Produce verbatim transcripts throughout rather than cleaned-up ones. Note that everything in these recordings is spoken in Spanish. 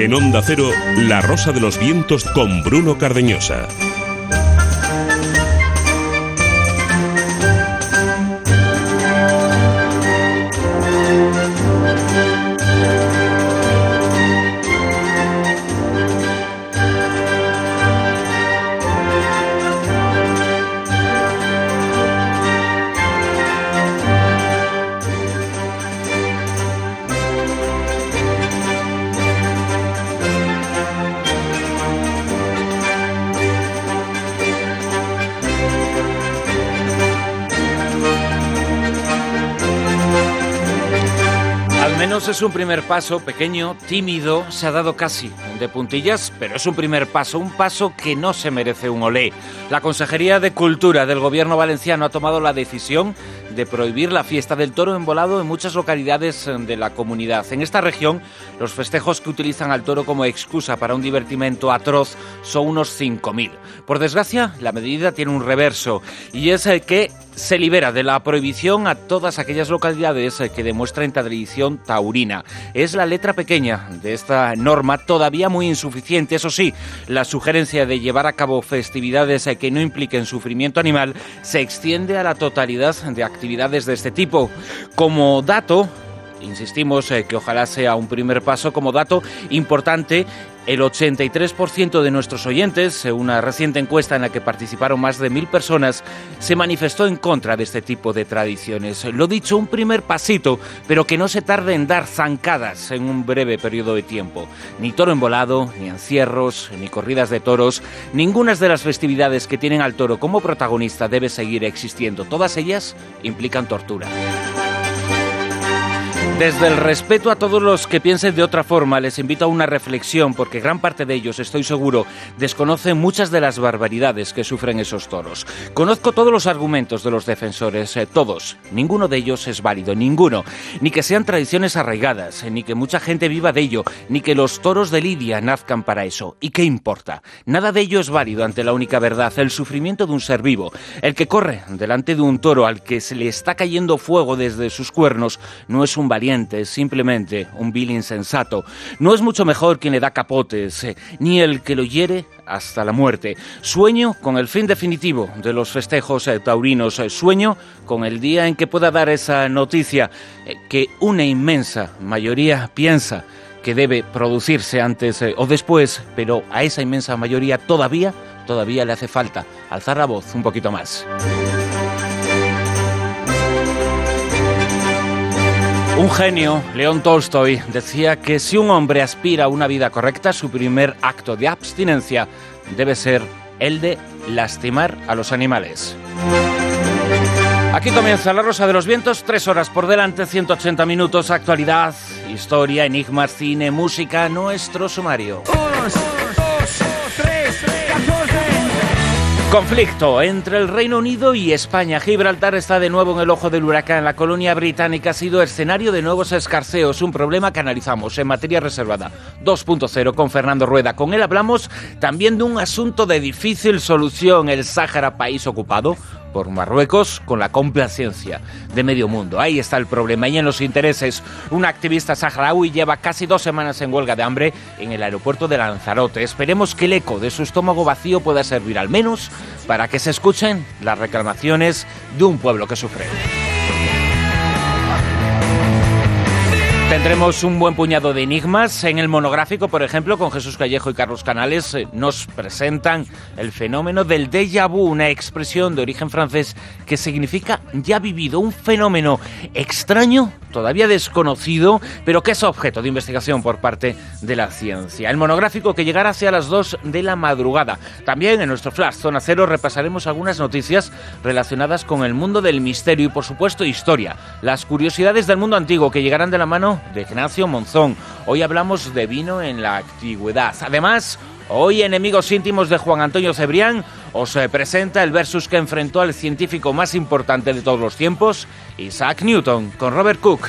En Onda Cero, La Rosa de los Vientos con Bruno Cardeñosa. Es un primer paso pequeño, tímido, se ha dado casi de puntillas, pero es un primer paso, un paso que no se merece un olé. La Consejería de Cultura del Gobierno valenciano ha tomado la decisión de prohibir la fiesta del toro embolado en muchas localidades de la comunidad. En esta región, los festejos que utilizan al toro como excusa para un divertimento atroz son unos cinco mil. Por desgracia, la medida tiene un reverso, y es el que se libera de la prohibición a todas aquellas localidades que demuestran tradición taurina. Es la letra pequeña de esta norma, todavía muy insuficiente. Eso sí, la sugerencia de llevar a cabo festividades que no impliquen sufrimiento animal se extiende a la totalidad de actividades de este tipo. Como dato, insistimos eh, que ojalá sea un primer paso, como dato importante, el ochenta y tres por ciento de nuestros oyentes, una reciente encuesta en la que participaron más de mil personas, se manifestó en contra de este tipo de tradiciones. Lo dicho, un primer pasito, pero que no se tarde en dar zancadas en un breve periodo de tiempo. Ni toro embolado, ni encierros, ni corridas de toros, ninguna de las festividades que tienen al toro como protagonista debe seguir existiendo. Todas ellas implican tortura. Desde el respeto a todos los que piensen de otra forma, les invito a una reflexión, porque gran parte de ellos, estoy seguro, desconocen muchas de las barbaridades que sufren esos toros. Conozco todos los argumentos de los defensores, eh, todos. Ninguno de ellos es válido, ninguno. Ni que sean tradiciones arraigadas, ni que mucha gente viva de ello, ni que los toros de lidia nazcan para eso. ¿Y qué importa? Nada de ello es válido ante la única verdad, el sufrimiento de un ser vivo. El que corre delante de un toro al que se le está cayendo fuego desde sus cuernos no es un valiente, es simplemente un vil insensato. No es mucho mejor quien le da capotes, eh, ni el que lo hiere hasta la muerte. Sueño con el fin definitivo de los festejos eh, taurinos. Eh, sueño con el día en que pueda dar esa noticia eh, que una inmensa mayoría piensa que debe producirse antes eh, o después, pero a esa inmensa mayoría todavía, todavía le hace falta alzar la voz un poquito más. Un genio, León Tolstoy, decía que si un hombre aspira a una vida correcta, su primer acto de abstinencia debe ser el de lastimar a los animales. Aquí comienza La Rosa de los Vientos, tres horas por delante, ciento ochenta minutos, actualidad, historia, enigmas, cine, música, nuestro sumario. Uno, dos, dos, tres, catorce. Conflicto entre el Reino Unido y España. Gibraltar está de nuevo en el ojo del huracán. La colonia británica ha sido escenario de nuevos escarceos, un problema que analizamos en materia reservada dos punto cero con Fernando Rueda. Con él hablamos también de un asunto de difícil solución, el Sáhara, país ocupado por Marruecos, con la complacencia de medio mundo. Ahí está el problema. Y en los intereses, un activista saharaui lleva casi dos semanas en huelga de hambre en el aeropuerto de Lanzarote. Esperemos que el eco de su estómago vacío pueda servir al menos para que se escuchen las reclamaciones de un pueblo que sufre. Tendremos un buen puñado de enigmas. En el monográfico, por ejemplo, con Jesús Callejo y Carlos Canales, eh, nos presentan el fenómeno del déjà vu, una expresión de origen francés que significa ya vivido, un fenómeno extraño, todavía desconocido, pero que es objeto de investigación por parte de la ciencia. El monográfico que llegará hacia las dos de la madrugada. También en nuestro Flash Zona Cero repasaremos algunas noticias relacionadas con el mundo del misterio y, por supuesto, historia. Las curiosidades del mundo antiguo que llegarán de la mano de Ignacio Monzón. Hoy hablamos de vino en la antigüedad. Además, hoy Enemigos íntimos de Juan Antonio Cebrián os presenta el versus que enfrentó al científico más importante de todos los tiempos, Isaac Newton, con Robert Cook.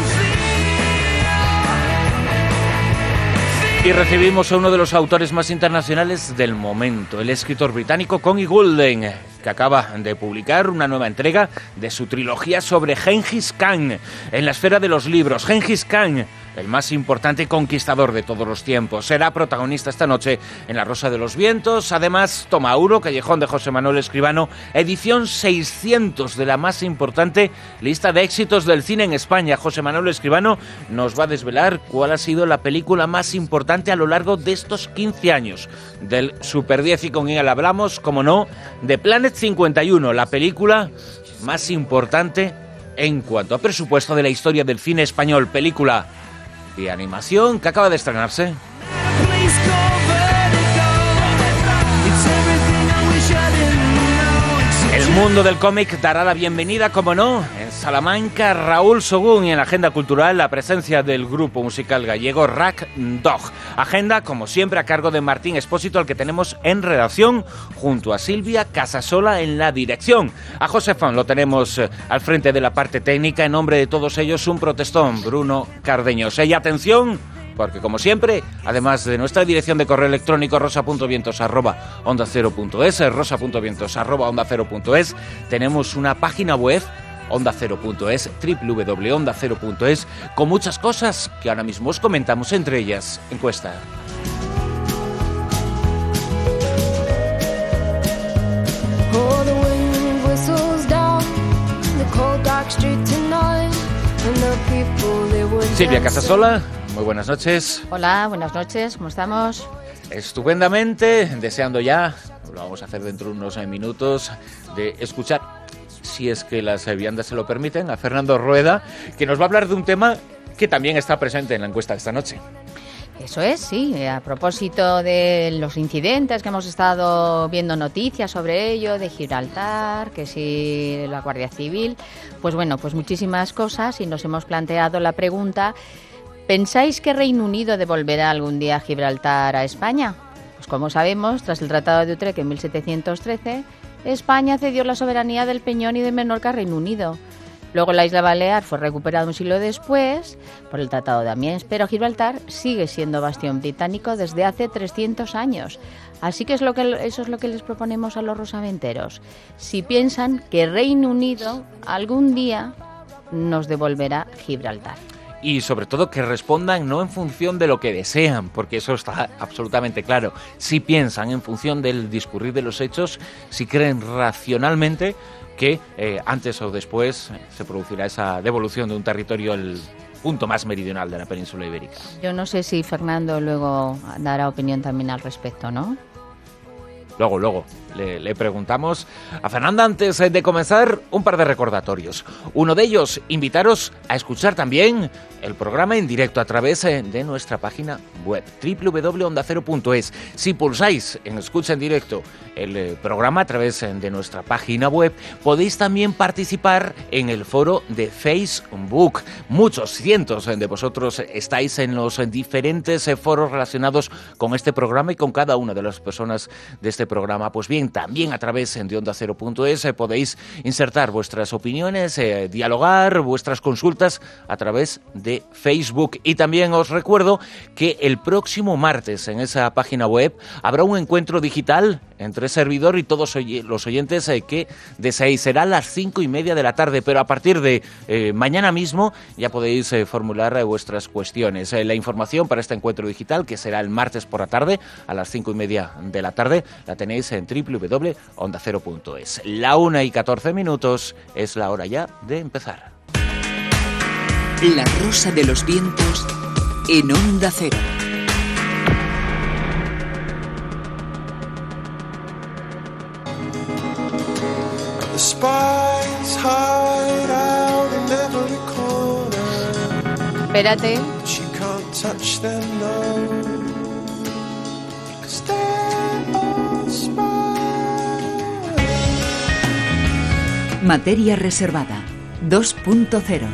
Y recibimos a uno de los autores más internacionales del momento, el escritor británico Connie Goulden, que acaba de publicar una nueva entrega de su trilogía sobre Gengis Khan en la esfera de los libros. Gengis Khan, el más importante y conquistador de todos los tiempos. Será protagonista esta noche en La Rosa de los Vientos. Además, toma uno, Callejón de José Manuel Escribano, edición seiscientos de la más importante lista de éxitos del cine en España. José Manuel Escribano nos va a desvelar cuál ha sido la película más importante a lo largo de estos quince años del Super diez, y con él hablamos, como no, de Planet cincuenta y uno, la película más importante en cuanto a presupuesto de la historia del cine español. Película de animación que acaba de estrenarse. El mundo del cómic dará la bienvenida, como no, en Salamanca, Raúl Sogún, y en la agenda cultural la presencia del grupo musical gallego Rack Dog. Agenda, como siempre, a cargo de Martín Expósito, al que tenemos en redacción, junto a Silvia Casasola en la dirección. A José Fon lo tenemos eh, al frente de la parte técnica. En nombre de todos ellos, un protestón, Bruno Cardeñosa. Y atención, porque como siempre, además de nuestra dirección de correo electrónico rosa punto vientos arroba onda cero punto es, rosa punto vientos arroba onda cero punto es, tenemos una página web, onda cero punto es, doble u doble u doble u punto onda cero punto es, con muchas cosas que ahora mismo os comentamos, entre ellas, encuesta. Silvia Casasola, muy buenas noches. Hola, buenas noches, ¿cómo estamos? Estupendamente, deseando ya, lo vamos a hacer dentro de unos minutos, de escuchar, si es que las viandas se lo permiten, a Fernando Rueda, que nos va a hablar de un tema que también está presente en la encuesta de esta noche. Eso es, sí, a propósito de los incidentes que hemos estado viendo noticias sobre ello, de Gibraltar, que si la Guardia Civil, pues bueno, pues muchísimas cosas, y nos hemos planteado la pregunta: ¿pensáis que Reino Unido devolverá algún día Gibraltar a España? Pues como sabemos, tras el Tratado de Utrecht en mil setecientos trece, España cedió la soberanía del Peñón y de Menorca a Reino Unido. Luego la isla Balear fue recuperada un siglo después por el Tratado de Amiens, pero Gibraltar sigue siendo bastión británico desde hace trescientos años. Así que, es lo que eso es lo que les proponemos a los rosaventeros. Si piensan que Reino Unido algún día nos devolverá Gibraltar. Y sobre todo que respondan no en función de lo que desean, porque eso está absolutamente claro. Si piensan en función del discurrir de los hechos, si creen racionalmente que eh, antes o después se producirá esa devolución de un territorio, el punto más meridional de la península ibérica. Yo no sé si Fernando luego dará opinión también al respecto, ¿no? Luego, luego, le, le preguntamos a Fernanda. Antes de comenzar, un par de recordatorios. Uno de ellos, invitaros a escuchar también el programa en directo a través de nuestra página web, doble u doble u doble u punto onda cero punto es. Si pulsáis en escucha en directo el programa a través de nuestra página web, podéis también participar en el foro de Facebook. Muchos, cientos de vosotros estáis en los diferentes foros relacionados con este programa y con cada una de las personas de este programa. Pues bien, también a través de onda cero punto es podéis insertar vuestras opiniones, eh, dialogar vuestras consultas a través de Facebook. Y también os recuerdo que el próximo martes en esa página web habrá un encuentro digital entre servidor y todos los oyentes eh, que deseéis. Será a las cinco y media de la tarde, pero a partir de eh, mañana mismo ya podéis eh, formular eh, vuestras cuestiones. Eh, la información para este encuentro digital, que será el martes por la tarde a las cinco y media de la tarde, la tenéis en doble u doble u doble u punto onda cero punto es. La una y catorce minutos, es la hora ya de empezar. La Rosa de los Vientos en Onda Cero. The spies hide out in every corner. Espérate. She can't touch them, no. 'Cause they're all spies. Materia reservada dos punto cero.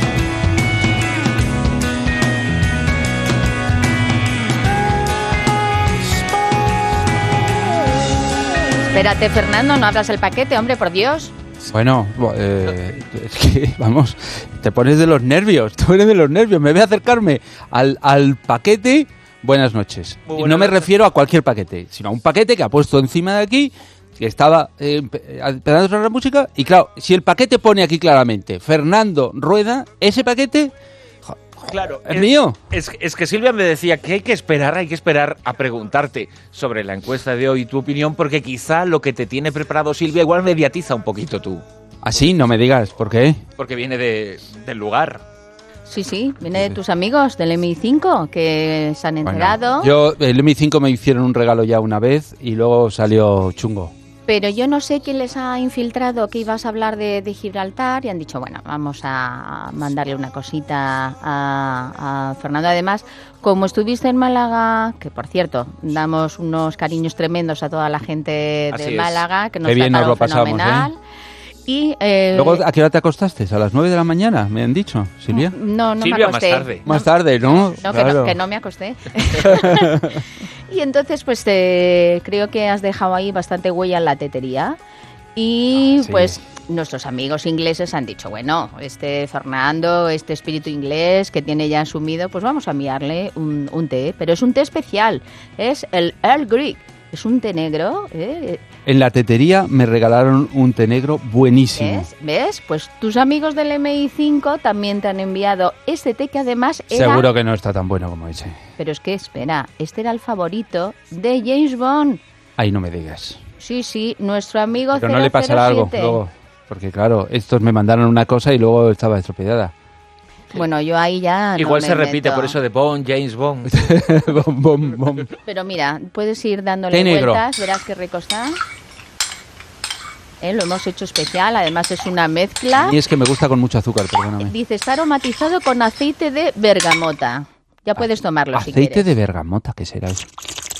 Espérate, Fernando, no abras el paquete, hombre, por Dios. Bueno, eh, es que, vamos, te pones de los nervios, te pones de los nervios. Me voy a acercarme al, al paquete. Buenas noches. Y no me refiero a cualquier paquete, sino a un paquete que ha puesto encima de aquí, que estaba eh, empezando a sonar la música. Y claro, si el paquete pone aquí claramente Fernando Rueda, ese paquete... Claro, ¿Es mío? Es, es que Silvia me decía que hay que esperar, hay que esperar a preguntarte sobre la encuesta de hoy, tu opinión, porque quizá lo que te tiene preparado Silvia igual mediatiza un poquito tú. Así, no me digas, ¿por qué? Porque viene de, del lugar. Sí, sí, viene de tus amigos del M I cinco que se han enterado. Bueno, yo, el M I cinco me hicieron un regalo ya una vez y luego salió chungo. Pero yo no sé quién les ha infiltrado que ibas a hablar de, de Gibraltar y han dicho, bueno, vamos a mandarle una cosita a, a Fernando. Además, como estuviste en Málaga, que por cierto, damos unos cariños tremendos a toda la gente de Así Málaga, es. que nos Qué bien nos trataron lo pasamos, fenomenal. ¿eh? Y, eh, Luego, ¿a qué hora te acostaste? ¿A las nueve de la mañana? Me han dicho, Silvia. No, no Silvia, me acosté. más tarde. Más tarde, ¿no? No, que, Claro. no que no me acosté. Y entonces, pues eh, creo que has dejado ahí bastante huella en la tetería. Y Ah, sí. pues nuestros amigos ingleses han dicho, bueno, este Fernando, este espíritu inglés que tiene ya asumido, pues vamos a enviarle un, un té. Pero es un té especial, es el Earl Grey. Es un té negro, ¿eh? En la tetería me regalaron un té negro buenísimo. ¿Ves? ¿Ves? Pues tus amigos del M I cinco también te han enviado este té que además era... Seguro que no está tan bueno como ese. Pero es que, espera, este era el favorito de James Bond. Ahí no me digas. Sí, sí, nuestro amigo Pero no le pasará algo cero cero siete. luego. Porque claro, estos me mandaron una cosa y luego estaba estropeada. Bueno, yo ahí ya no Igual me se repite meto. por eso de Bond, James Bond. Bom, bom, bom. Pero mira, puedes ir dándole Té negro. vueltas, verás qué rico está. Eh, lo hemos hecho especial, además es una mezcla. Y es que me gusta con mucho azúcar, perdóname. Dice, está aromatizado con aceite de bergamota. Ya puedes tomarlo si Aceite quieres. de bergamota, ¿qué será eso?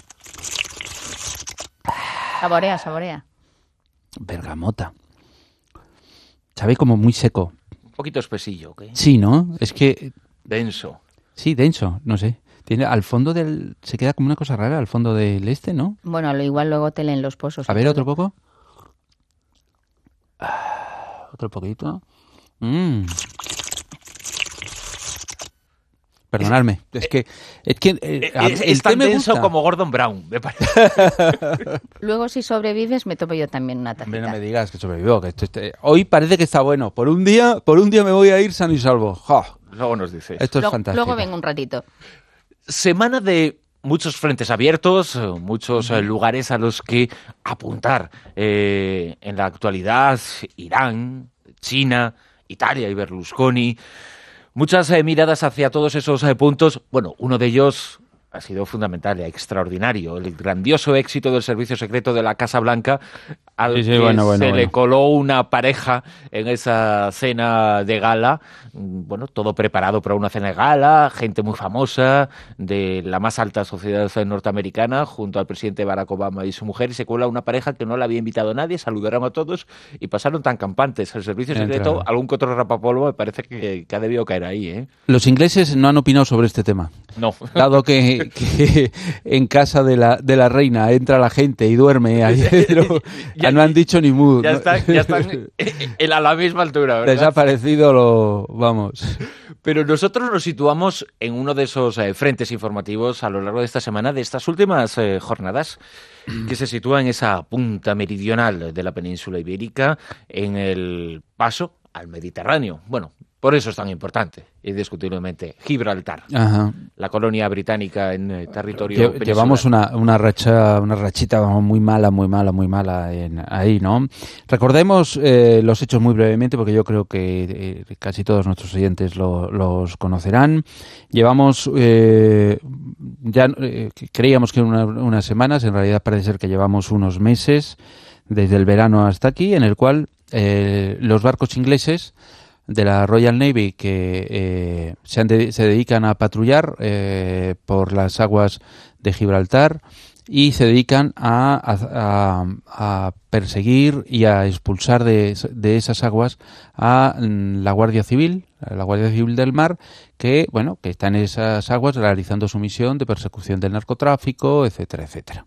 Saborea, saborea. Bergamota. Sabe como muy seco. Un poquito espesillo, ¿ok? Sí, ¿no? Es que, Denso. sí, denso, no sé. Tiene al fondo del... Se queda como una cosa rara al fondo del este, ¿no? Bueno, lo igual luego te leen los pozos. A ver, otro poco. Ah, otro poquito. Mm. Perdonadme, es que... Es, que, eh, a- Es, el es tan té me denso gusta. como Gordon Brown, me parece. Luego, si sobrevives, me tomo yo también una Hombre, tacita. no me digas que sobrevivo. Que esto esté- Hoy parece que está bueno. Por un día, por un día me voy a ir sano y salvo. ¡Ja! Luego nos dices. Esto es Luego- fantástico. Luego vengo un ratito. Semana de muchos frentes abiertos, eh, muchos eh, lugares a los que apuntar. Eh, en la actualidad, Irán, China, Italia y Berlusconi. Muchas eh, miradas hacia todos esos eh, puntos. Bueno, uno de ellos ha sido fundamental y extraordinario. El grandioso éxito del servicio secreto de la Casa Blanca, al Sí, sí, que bueno, bueno, se bueno. le coló una pareja en esa cena de gala. Mm, Bueno, todo preparado para una cena de gala, gente muy famosa de la más alta sociedad norteamericana, junto al presidente Barack Obama y su mujer, y se cuela una pareja que no le había invitado a nadie, saludaron a todos y pasaron tan campantes. El servicio secreto, Entraron. algún que otro rapapolvo, me parece que, que ha debido caer ahí, ¿eh? Los ingleses no han opinado sobre este tema. No. Dado que, que en casa de la, de la reina entra la gente y duerme ahí dentro, Ya- no han dicho ni mu. Ya ¿no? están, ya están en- a la misma altura, ¿verdad? Les ha parecido lo... Vamos. Pero nosotros nos situamos en uno de esos eh, frentes informativos a lo largo de esta semana, de estas últimas eh, jornadas, que se sitúa en esa punta meridional de la península ibérica, en el paso al Mediterráneo. Bueno, por eso es tan importante, indiscutiblemente, Gibraltar, Ajá. la colonia británica en eh, territorio Lle- peninsular. Llevamos una, una racha, una rachita vamos, muy mala, muy mala, muy mala en, ahí, ¿no? Recordemos eh, los hechos muy brevemente, porque yo creo que eh, casi todos nuestros oyentes lo- los conocerán. Llevamos, eh, ya eh, creíamos que una- unas semanas, en realidad parece ser que llevamos unos meses, desde el verano hasta aquí, en el cual eh, los barcos ingleses de la Royal Navy que eh, se, han de- se dedican a patrullar eh, por las aguas de Gibraltar y se dedican a, a- a- a perseguir y a expulsar de, de esas aguas a mm, la Guardia Civil, a la Guardia Civil del Mar, que bueno que está en esas aguas realizando su misión de persecución del narcotráfico, etcétera, etcétera.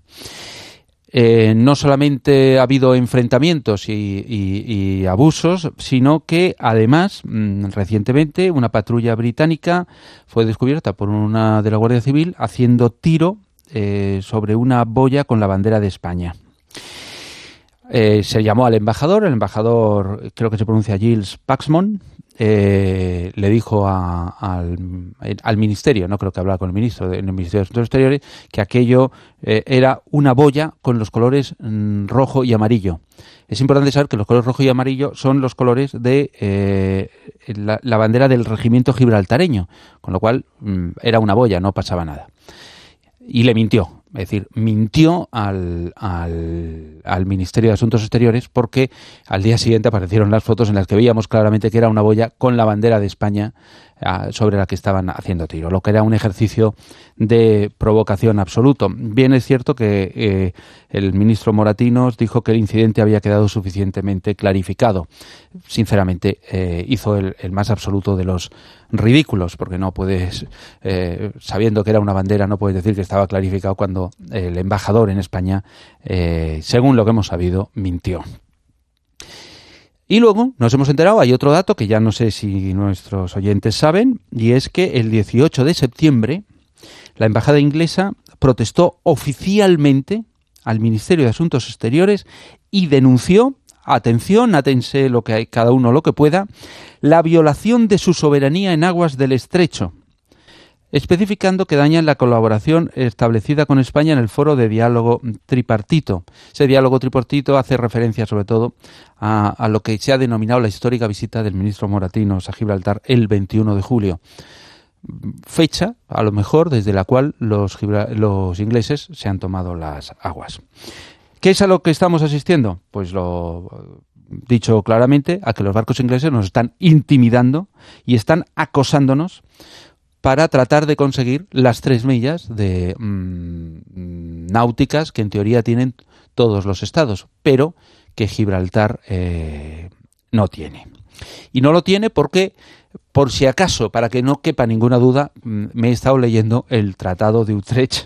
Eh, no solamente ha habido enfrentamientos y, y- y abusos, sino que además, mmm, recientemente, una patrulla británica fue descubierta por una de la Guardia Civil haciendo tiro eh, sobre una boya con la bandera de España. Eh, se llamó al embajador, el embajador creo que se pronuncia Giles Paxman, eh, le dijo a, al, al ministerio, no creo que hablara con el ministro del Ministerio de Asuntos Exteriores, que aquello eh, era una boya con los colores mm, rojo y amarillo. Es importante saber que los colores rojo y amarillo son los colores de eh, la, la bandera del regimiento gibraltareño, con lo cual mm, era una boya, no pasaba nada. Y le mintió. Es decir, mintió al, al, al Ministerio de Asuntos Exteriores porque al día siguiente aparecieron las fotos en las que veíamos claramente que era una boya con la bandera de España uh, sobre la que estaban haciendo tiro, lo que era un ejercicio de provocación absoluto. Bien es cierto que eh, el ministro Moratinos dijo que el incidente había quedado suficientemente clarificado. Sinceramente, eh, hizo el, el más absoluto de los ridículos, porque no puedes, eh, sabiendo que era una bandera, no puedes decir que estaba clarificado cuando el embajador en España, eh, según lo que hemos sabido, mintió. Y luego nos hemos enterado, hay otro dato que ya no sé si nuestros oyentes saben, y es que el dieciocho de septiembre la embajada inglesa protestó oficialmente al Ministerio de Asuntos Exteriores y denunció, atención, átense lo que hay, cada uno lo que pueda, la violación de su soberanía en aguas del Estrecho, especificando que dañan la colaboración establecida con España en el foro de diálogo tripartito. Ese diálogo tripartito hace referencia sobre todo a, a lo que se ha denominado la histórica visita del ministro Moratinos a Gibraltar el veintiuno de julio. Fecha, a lo mejor, desde la cual los, los ingleses se han tomado las aguas. ¿Qué es a lo que estamos asistiendo? Pues lo dicho claramente, a que los barcos ingleses nos están intimidando y están acosándonos para tratar de conseguir las tres millas de mmm, náuticas que en teoría tienen todos los estados, pero que Gibraltar eh, no tiene. Y no lo tiene porque, por si acaso, para que no quepa ninguna duda, me he estado leyendo el Tratado de Utrecht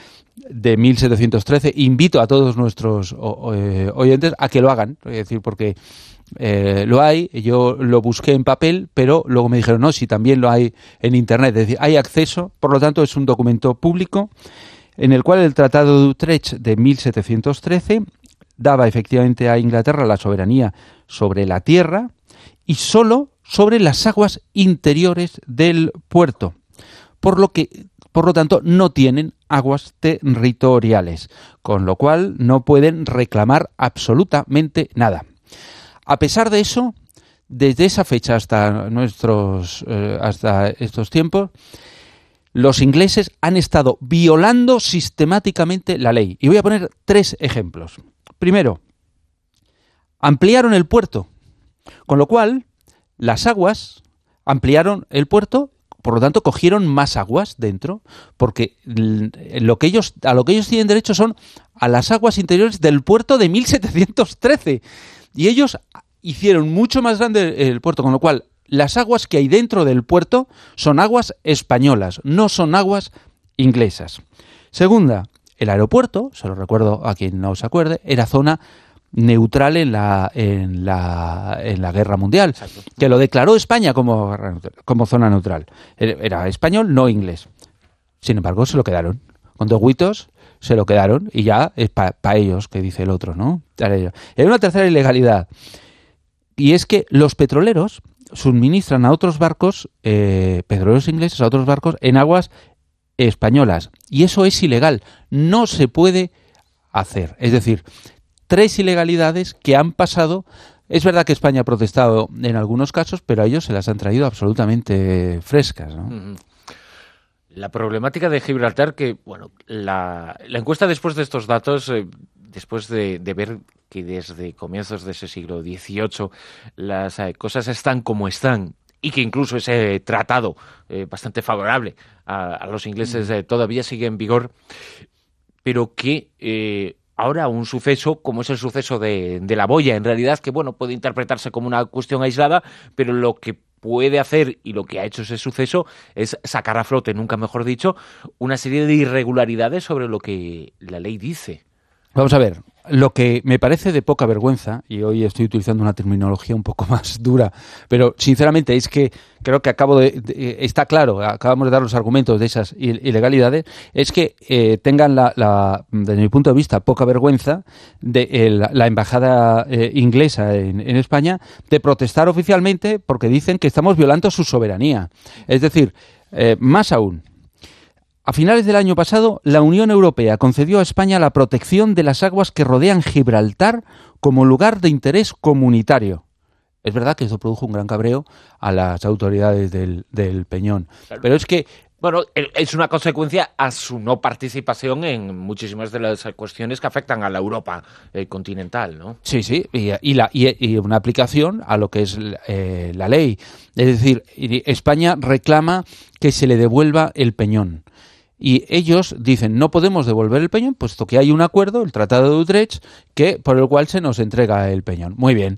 de mil setecientos trece. Invito a todos nuestros o, eh, oyentes a que lo hagan, es decir, porque eh, lo hay, yo lo busqué en papel, pero luego me dijeron, no, si también lo hay en internet, es decir, hay acceso, por lo tanto es un documento público en el cual el Tratado de Utrecht de mil setecientos trece daba efectivamente a Inglaterra la soberanía sobre la tierra y solo sobre las aguas interiores del puerto, por lo que, por lo tanto, no tienen aguas territoriales, con lo cual no pueden reclamar absolutamente nada. A pesar de eso, desde esa fecha hasta nuestros eh, hasta estos tiempos, los ingleses han estado violando sistemáticamente la ley. Y voy a poner tres ejemplos. Primero, ampliaron el puerto, con lo cual las aguas ampliaron el puerto, por lo tanto cogieron más aguas dentro, porque lo que ellos, a lo que ellos tienen derecho son a las aguas interiores del puerto de mil setecientos trece. Y ellos hicieron mucho más grande el puerto, con lo cual las aguas que hay dentro del puerto son aguas españolas, no son aguas inglesas. Segunda, el aeropuerto, se lo recuerdo a quien no se acuerde, era zona neutral en la en la en la Guerra Mundial. Exacto. Que lo declaró España como, como zona neutral. Era español, no inglés. Sin embargo, se lo quedaron. Con dos huitos se lo quedaron y ya es para pa ellos, que dice el otro, ¿no? Hay una tercera ilegalidad. Y es que los petroleros suministran a otros barcos, eh, petroleros ingleses, a otros barcos en aguas españolas. Y eso es ilegal. No se puede hacer. Es decir, tres ilegalidades que han pasado. Es verdad que España ha protestado en algunos casos, pero a ellos se las han traído absolutamente frescas, ¿no? La problemática de Gibraltar, que, bueno, la, la encuesta después de estos datos, eh, después de, de ver que desde comienzos de ese siglo dieciocho las eh, cosas están como están, y que incluso ese tratado eh, bastante favorable a, a los ingleses eh, todavía sigue en vigor, pero que eh, ahora un suceso como es el suceso de, de la boya, en realidad, que bueno, puede interpretarse como una cuestión aislada, pero lo que puede hacer y lo que ha hecho ese suceso es sacar a flote, nunca mejor dicho, una serie de irregularidades sobre lo que la ley dice. Vamos a ver, lo que me parece de poca vergüenza, y hoy estoy utilizando una terminología un poco más dura, pero sinceramente es que creo que acabo de, de está claro, acabamos de dar los argumentos de esas ilegalidades, es que eh, tengan la, la, desde mi punto de vista, poca vergüenza de el, la embajada eh, inglesa en, en España de protestar oficialmente porque dicen que estamos violando su soberanía. Es decir, eh, más aún, a finales del año pasado, la Unión Europea concedió a España la protección de las aguas que rodean Gibraltar como lugar de interés comunitario. Es verdad que esto produjo un gran cabreo a las autoridades del, del Peñón. Claro. Pero es que... Bueno, es una consecuencia a su no participación en muchísimas de las cuestiones que afectan a la Europa eh, continental, ¿no? Sí, sí, y, y, la, y, y una aplicación a lo que es eh, la ley. Es decir, España reclama que se le devuelva el Peñón. Y ellos dicen, no podemos devolver el Peñón, puesto que hay un acuerdo, el Tratado de Utrecht, que por el cual se nos entrega el Peñón. Muy bien.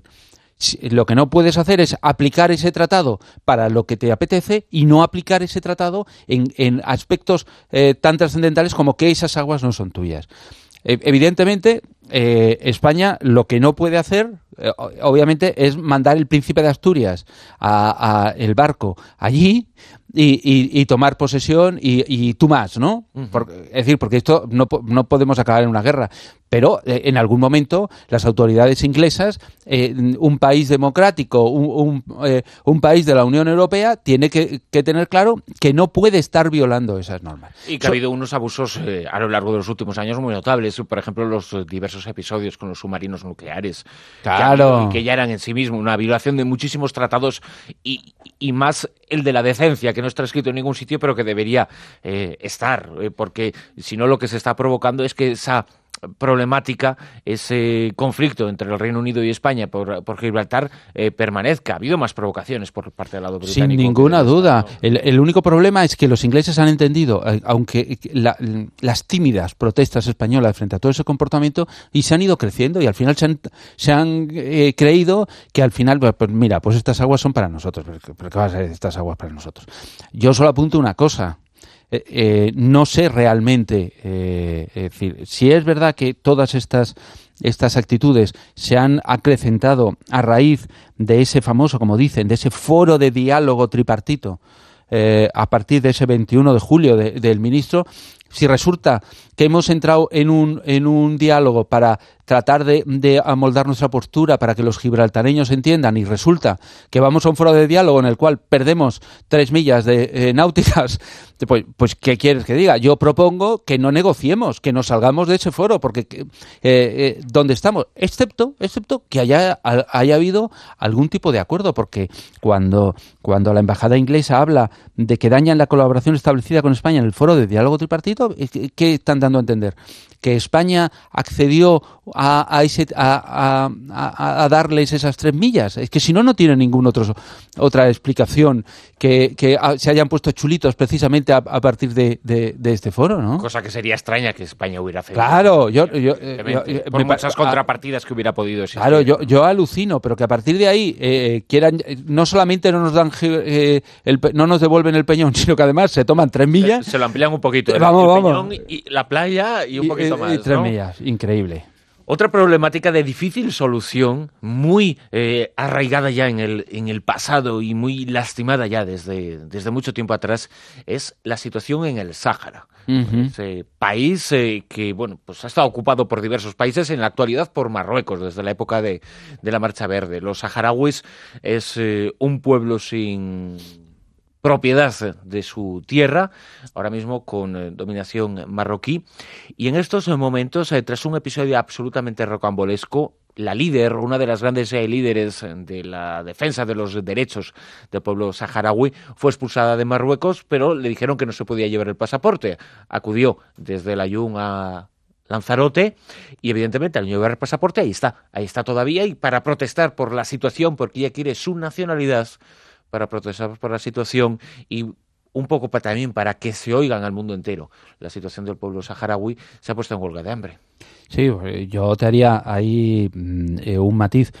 Lo que no puedes hacer es aplicar ese tratado para lo que te apetece y no aplicar ese tratado en, en aspectos eh, tan trascendentales como que esas aguas no son tuyas. Eh, evidentemente, eh, España lo que no puede hacer, eh, obviamente, es mandar el Príncipe de Asturias a, a el barco allí y, y, y tomar posesión y, y tú más, ¿no? Uh-huh. Por, es decir, porque esto no, no podemos acabar en una guerra. Pero eh, en algún momento las autoridades inglesas, eh, un país democrático, un, un, eh, un país de la Unión Europea, tiene que, que tener claro que no puede estar violando esas normas. Y que so- ha habido unos abusos eh, a lo largo de los últimos años muy notables. Por ejemplo, los diversos episodios con los submarinos nucleares. Claro. Que, que ya eran en sí mismos una violación de muchísimos tratados y, y más el de la decencia, que no está escrito en ningún sitio, pero que debería eh, estar. Eh, porque si no, lo que se está provocando es que esa problemática, ese conflicto entre el Reino Unido y España por, por Gibraltar eh, permanezca. Ha habido más provocaciones por parte del lado británico. Sin ninguna duda. ¿No? El, el único problema es que los ingleses han entendido, eh, aunque la, las tímidas protestas españolas frente a todo ese comportamiento, y se han ido creciendo y al final se han, se han eh, creído que al final, pues mira, pues estas aguas son para nosotros. ¿Pero qué van a ser estas aguas para nosotros? Yo solo apunto una cosa. Eh, eh, no sé realmente, eh, es decir, si es verdad que todas estas estas actitudes se han acrecentado a raíz de ese famoso, como dicen, de ese foro de diálogo tripartito eh, a partir de ese veintiuno de julio de, del ministro, si resulta que hemos entrado en un en un diálogo para tratar de, de amoldar nuestra postura para que los gibraltareños entiendan y resulta que vamos a un foro de diálogo en el cual perdemos tres millas de eh, náuticas, pues, pues ¿qué quieres que diga? Yo propongo que no negociemos, que nos salgamos de ese foro porque eh, eh, donde estamos, excepto excepto que haya haya habido algún tipo de acuerdo, porque cuando cuando la embajada inglesa habla de que dañan la colaboración establecida con España en el foro de diálogo tripartito, ¿qué están dando a entender? Que España accedió a, a, ese, a, a, a darles esas tres millas. Es que si no, no tiene ninguna otra explicación que, que se hayan puesto chulitos precisamente a, a partir de, de, de este foro, ¿no? Cosa que sería extraña que España hubiera hecho. Claro, yo... yo, yo, yo por me, muchas contrapartidas que hubiera podido existir. Claro, yo, yo alucino, pero que a partir de ahí eh, quieran, no solamente no nos dan eh, el, no nos devuelven el Peñón, sino que además se toman tres millas. Se, se lo amplían un poquito. El, vamos, el vamos. Peñón y la playa y un y, poquito y, más, y tres ¿no? millas, increíble. Otra problemática de difícil solución, muy eh, arraigada ya en el, en el pasado y muy lastimada ya desde, desde mucho tiempo atrás, es la situación en el Sáhara. Uh-huh. Ese país eh, que bueno, pues ha estado ocupado por diversos países, en la actualidad por Marruecos, desde la época de, de la Marcha Verde. Los saharauis es eh, un pueblo sin propiedad de su tierra, ahora mismo con eh, dominación marroquí, y en estos momentos, eh, tras un episodio absolutamente rocambolesco, la líder, una de las grandes eh, líderes de la defensa de los derechos del pueblo saharaui, fue expulsada de Marruecos, pero le dijeron que no se podía llevar el pasaporte. Acudió desde el Aaiún a Lanzarote y evidentemente al llevar el pasaporte ahí está, ahí está todavía, y para protestar por la situación, porque ella quiere su nacionalidad, para protestar por la situación y un poco para, también para que se oigan al mundo entero la situación del pueblo saharaui, se ha puesto en huelga de hambre. Sí, yo te haría ahí eh, un matiz.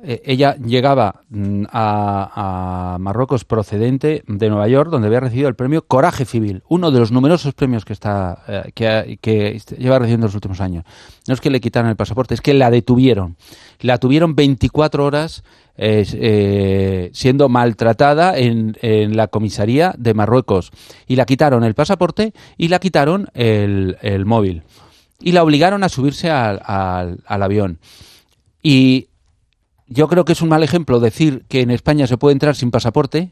eh, ella llegaba mm, a, a Marruecos procedente de Nueva York, donde había recibido el premio Coraje Civil, uno de los numerosos premios que está eh, que, ha- que lleva recibiendo en los últimos años. No es que le quitaran el pasaporte, es que la detuvieron. La tuvieron veinticuatro horas eh, eh, siendo maltratada en, en la comisaría de Marruecos. Y la quitaron el pasaporte y la quitaron el, el móvil. Y la obligaron a subirse al, al, al avión. Y yo creo que es un mal ejemplo decir que en España se puede entrar sin pasaporte,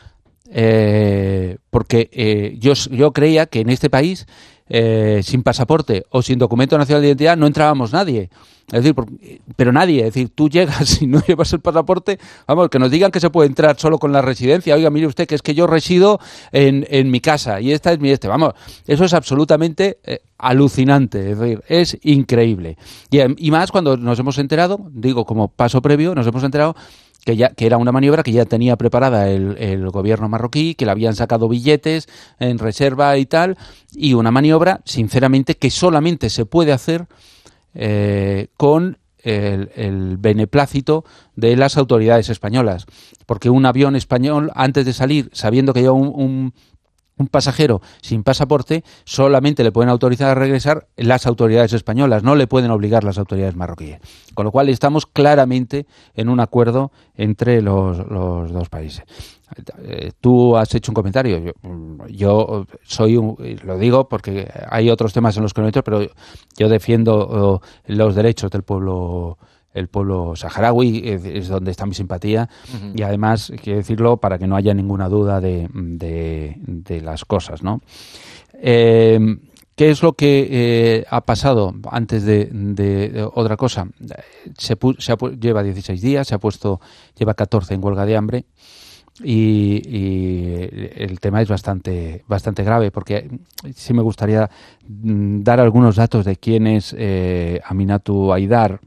eh, porque eh, yo, yo creía que en este país, eh, sin pasaporte o sin documento nacional de identidad, no entrábamos nadie. Es decir, por- pero nadie, es decir, tú llegas y no llevas el pasaporte, vamos, que nos digan que se puede entrar solo con la residencia. Oiga, mire usted, que es que yo resido en, en mi casa y esta es mi este. Vamos, eso es absolutamente eh, alucinante, es decir, es increíble. Y, em, y más cuando nos hemos enterado, digo, como paso previo, nos hemos enterado que ya que era una maniobra que ya tenía preparada el, el gobierno marroquí, que le habían sacado billetes en reserva y tal, y una maniobra, sinceramente, que solamente se puede hacer eh, con el, el beneplácito de las autoridades españolas, porque un avión español, antes de salir, sabiendo que lleva un, un, un pasajero sin pasaporte, solamente le pueden autorizar a regresar las autoridades españolas, no le pueden obligar las autoridades marroquíes. Con lo cual estamos claramente en un acuerdo entre los, los dos países. Eh, Tú has hecho un comentario. Yo, yo soy un, lo digo porque hay otros temas en los que no entro, pero yo defiendo oh, los derechos del pueblo, el pueblo saharaui, es, es donde está mi simpatía. Uh-huh. Y además quiero decirlo para que no haya ninguna duda de, de, de las cosas, ¿no? Eh, ¿Qué es lo que eh, ha pasado antes de, de, de otra cosa? Se, pu- se ha pu- lleva dieciséis días, se ha puesto, lleva catorce en huelga de hambre. Y, y el tema es bastante bastante grave, porque sí me gustaría dar algunos datos de quién es eh, Aminatu Haidar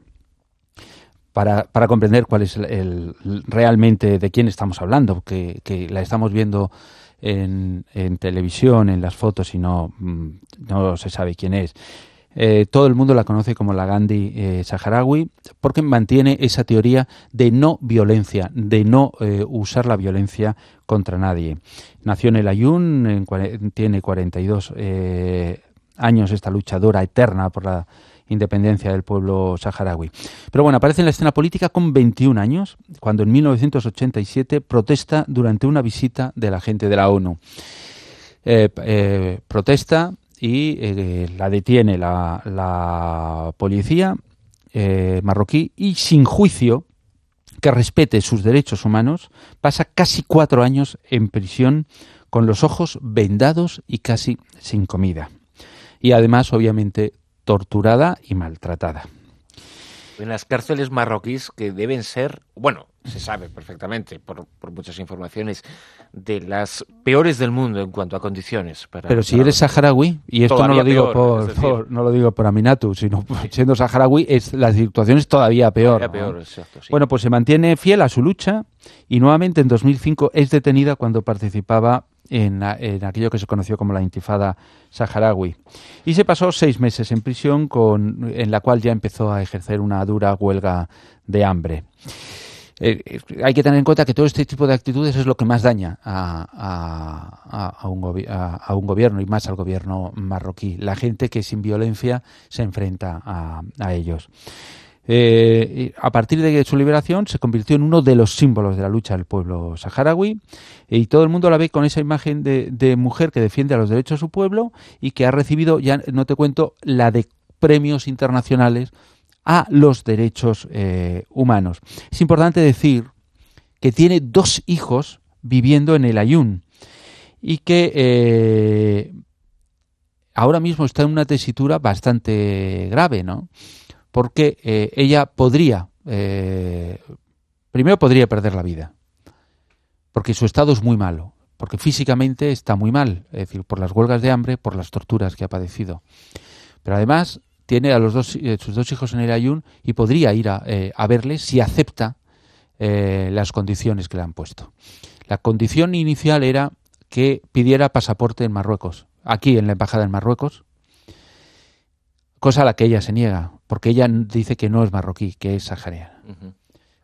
para, para comprender cuál es el, el realmente de quién estamos hablando, que, que la estamos viendo en, en televisión, en las fotos, y no, no se sabe quién es. Eh, todo el mundo la conoce como la Gandhi eh, saharaui, porque mantiene esa teoría de no violencia, de no eh, usar la violencia contra nadie. Nació en el Aaiún, en, tiene cuarenta y dos eh, años, esta luchadora eterna por la independencia del pueblo saharaui. Pero bueno, aparece en la escena política con veintiún años, cuando en mil novecientos ochenta y siete protesta durante una visita de la gente de la ONU. Eh, eh, protesta y eh, la detiene la, la policía eh, marroquí, y sin juicio, que respete sus derechos humanos, pasa casi cuatro años en prisión con los ojos vendados y casi sin comida. Y además, obviamente, torturada y maltratada. En las cárceles marroquíes, que deben ser, bueno, se sabe perfectamente por, por muchas informaciones, de las peores del mundo en cuanto a condiciones. Para, Pero si para eres los... saharaui, y esto no lo digo peor, por, decir... por no lo digo por Aminatu, sino siendo saharaui, es, la situación es todavía peor. Todavía peor, ¿no? exacto, sí. Bueno, pues se mantiene fiel a su lucha, y nuevamente en dos mil cinco es detenida cuando participaba en, en aquello que se conoció como la Intifada saharaui. Y se pasó seis meses en prisión, con, en la cual ya empezó a ejercer una dura huelga de hambre. Eh, hay que tener en cuenta que todo este tipo de actitudes es lo que más daña a, a, a, un, gobi- a, a un gobierno, y más al gobierno marroquí. La gente que sin violencia se enfrenta a, a ellos. Eh, a partir de su liberación se convirtió en uno de los símbolos de la lucha del pueblo saharaui, y todo el mundo la ve con esa imagen de, de mujer que defiende a los derechos de su pueblo, y que ha recibido, ya no te cuento, la de premios internacionales a los derechos eh, humanos. Es importante decir que tiene dos hijos viviendo en el Aaiún, y que eh, ahora mismo está en una tesitura bastante grave, ¿no? Porque eh, ella podría, eh, primero podría perder la vida, porque su estado es muy malo, porque físicamente está muy mal, es decir, por las huelgas de hambre, por las torturas que ha padecido. Pero además tiene a los dos, eh, sus dos hijos en el Aaiún, y podría ir a, eh, a verles si acepta eh, las condiciones que le han puesto. La condición inicial era que pidiera pasaporte en Marruecos, aquí en la embajada en Marruecos, cosa a la que ella se niega, porque ella dice que no es marroquí, que es sahariana. Uh-huh.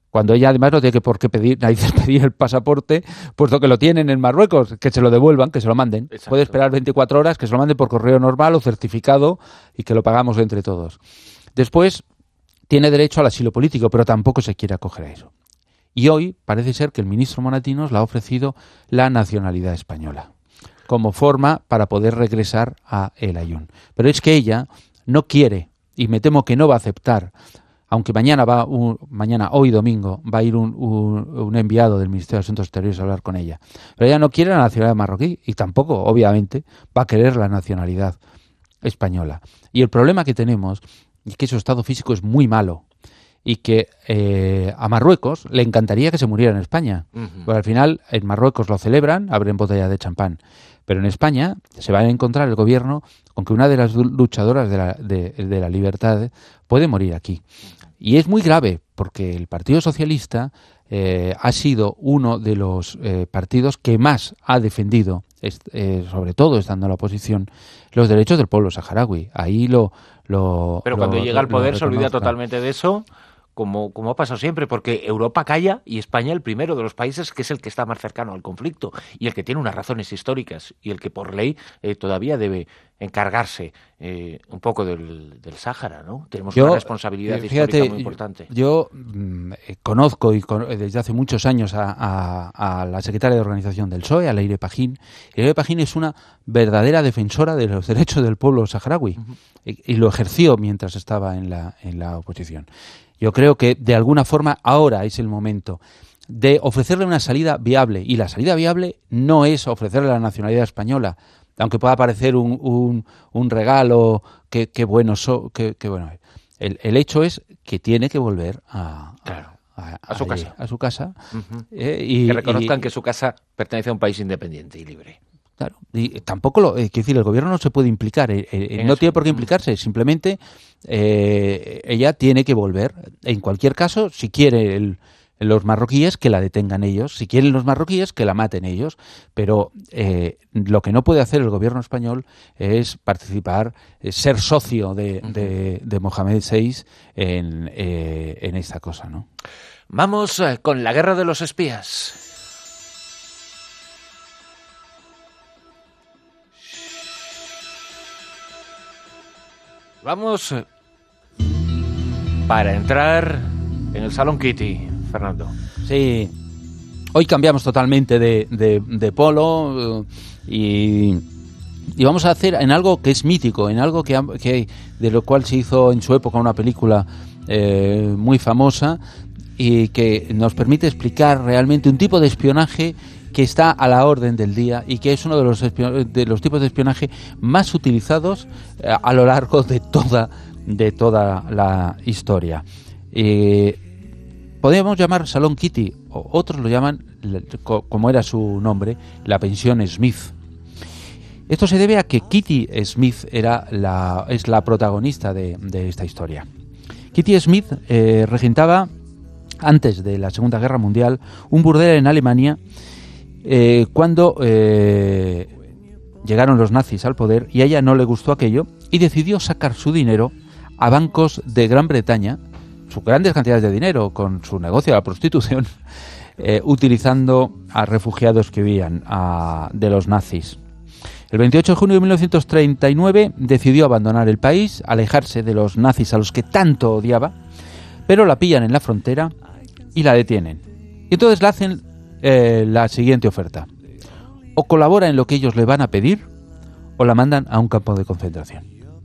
Cuando ella además no tiene que por qué pedir, nadie pedir el pasaporte, puesto que lo tienen en Marruecos, que se lo devuelvan, que se lo manden. Exacto. Puede esperar veinticuatro horas, que se lo manden por correo normal o certificado y que lo pagamos entre todos. Después, tiene derecho al asilo político, pero tampoco se quiere acoger a eso. Y hoy parece ser que el ministro Moratinos le ha ofrecido la nacionalidad española como forma para poder regresar a El Aaiún. Pero es que ella no quiere, y me temo que no va a aceptar, aunque mañana va un, mañana hoy domingo va a ir un, un, un enviado del Ministerio de Asuntos Exteriores a hablar con ella. Pero ella no quiere la nacionalidad marroquí y tampoco, obviamente, va a querer la nacionalidad española. Y el problema que tenemos es que su estado físico es muy malo y que eh, a Marruecos le encantaría que se muriera en España. Uh-huh. Porque al final en Marruecos lo celebran, abren botellas de champán. Pero en España se va a encontrar el gobierno con que una de las luchadoras de la, de, de la libertad puede morir aquí. Y es muy grave porque el Partido Socialista eh, ha sido uno de los eh, partidos que más ha defendido, eh, sobre todo estando en la oposición, los derechos del pueblo saharaui. Ahí lo... lo Pero lo, cuando llega al poder se olvida reconozcan. totalmente de eso, como, como ha pasado siempre, porque Europa calla y España el primero de los países que es el que está más cercano al conflicto y el que tiene unas razones históricas y el que por ley eh, todavía debe encargarse eh, un poco del, del Sáhara, ¿no? Tenemos Yo, una responsabilidad eh, histórica fíjate, muy importante. Yo mm, conozco y con, desde hace muchos años a, a, a la secretaria de organización del P S O E, a Leire Pajín. Y Leire Pajín es una verdadera defensora de los derechos del pueblo saharaui uh-huh. y, y lo ejerció mientras estaba en la, en la oposición. Yo creo que de alguna forma ahora es el momento de ofrecerle una salida viable, y la salida viable no es ofrecerle la nacionalidad española, aunque pueda parecer un, un, un regalo que, que bueno so, que, que bueno el, el hecho es que tiene que volver a, claro, a, a, a su a, casa, a su casa uh-huh. eh, y que reconozcan y, que su casa pertenece a un país independiente y libre. Claro, y tampoco lo, eh, quiero decir, el gobierno no se puede implicar, eh, eh, no eso. tiene por qué implicarse, simplemente eh, ella tiene que volver. En cualquier caso, si quiere el, los marroquíes, que la detengan ellos, si quieren los marroquíes, que la maten ellos, pero eh, lo que no puede hacer el gobierno español es participar, eh, ser socio de, uh-huh. de, de Mohamed sexto en, eh, en esta cosa, ¿no? Vamos eh, con la guerra de los espías. Vamos para entrar en el Salón Kitty, Fernando. Sí, hoy cambiamos totalmente de, de, de polo y, y vamos a hacer en algo que es mítico, en algo que, que de lo cual se hizo en su época una película eh, muy famosa y que nos permite explicar realmente un tipo de espionaje que está a la orden del día y que es uno de los, de los tipos de espionaje más utilizados eh, a lo largo de toda, de toda la historia. Eh, podríamos llamar Salón Kitty, o otros lo llaman, como era su nombre, la pensión Smith. Esto se debe a que Kitty Smith era la, es la protagonista de, de esta historia. Kitty Smith eh, regentaba, antes de la Segunda Guerra Mundial, un burdel en Alemania. Eh, cuando eh, llegaron los nazis al poder y a ella no le gustó aquello y decidió sacar su dinero a bancos de Gran Bretaña, sus grandes cantidades de dinero con su negocio de la prostitución, eh, utilizando a refugiados que huían a, de los nazis. El veintiocho de junio de mil novecientos treinta y nueve decidió abandonar el país, alejarse de los nazis a los que tanto odiaba, pero la pillan en la frontera y la detienen. Y entonces le hacen Eh, la siguiente oferta: o colabora en lo que ellos le van a pedir o la mandan a un campo de concentración.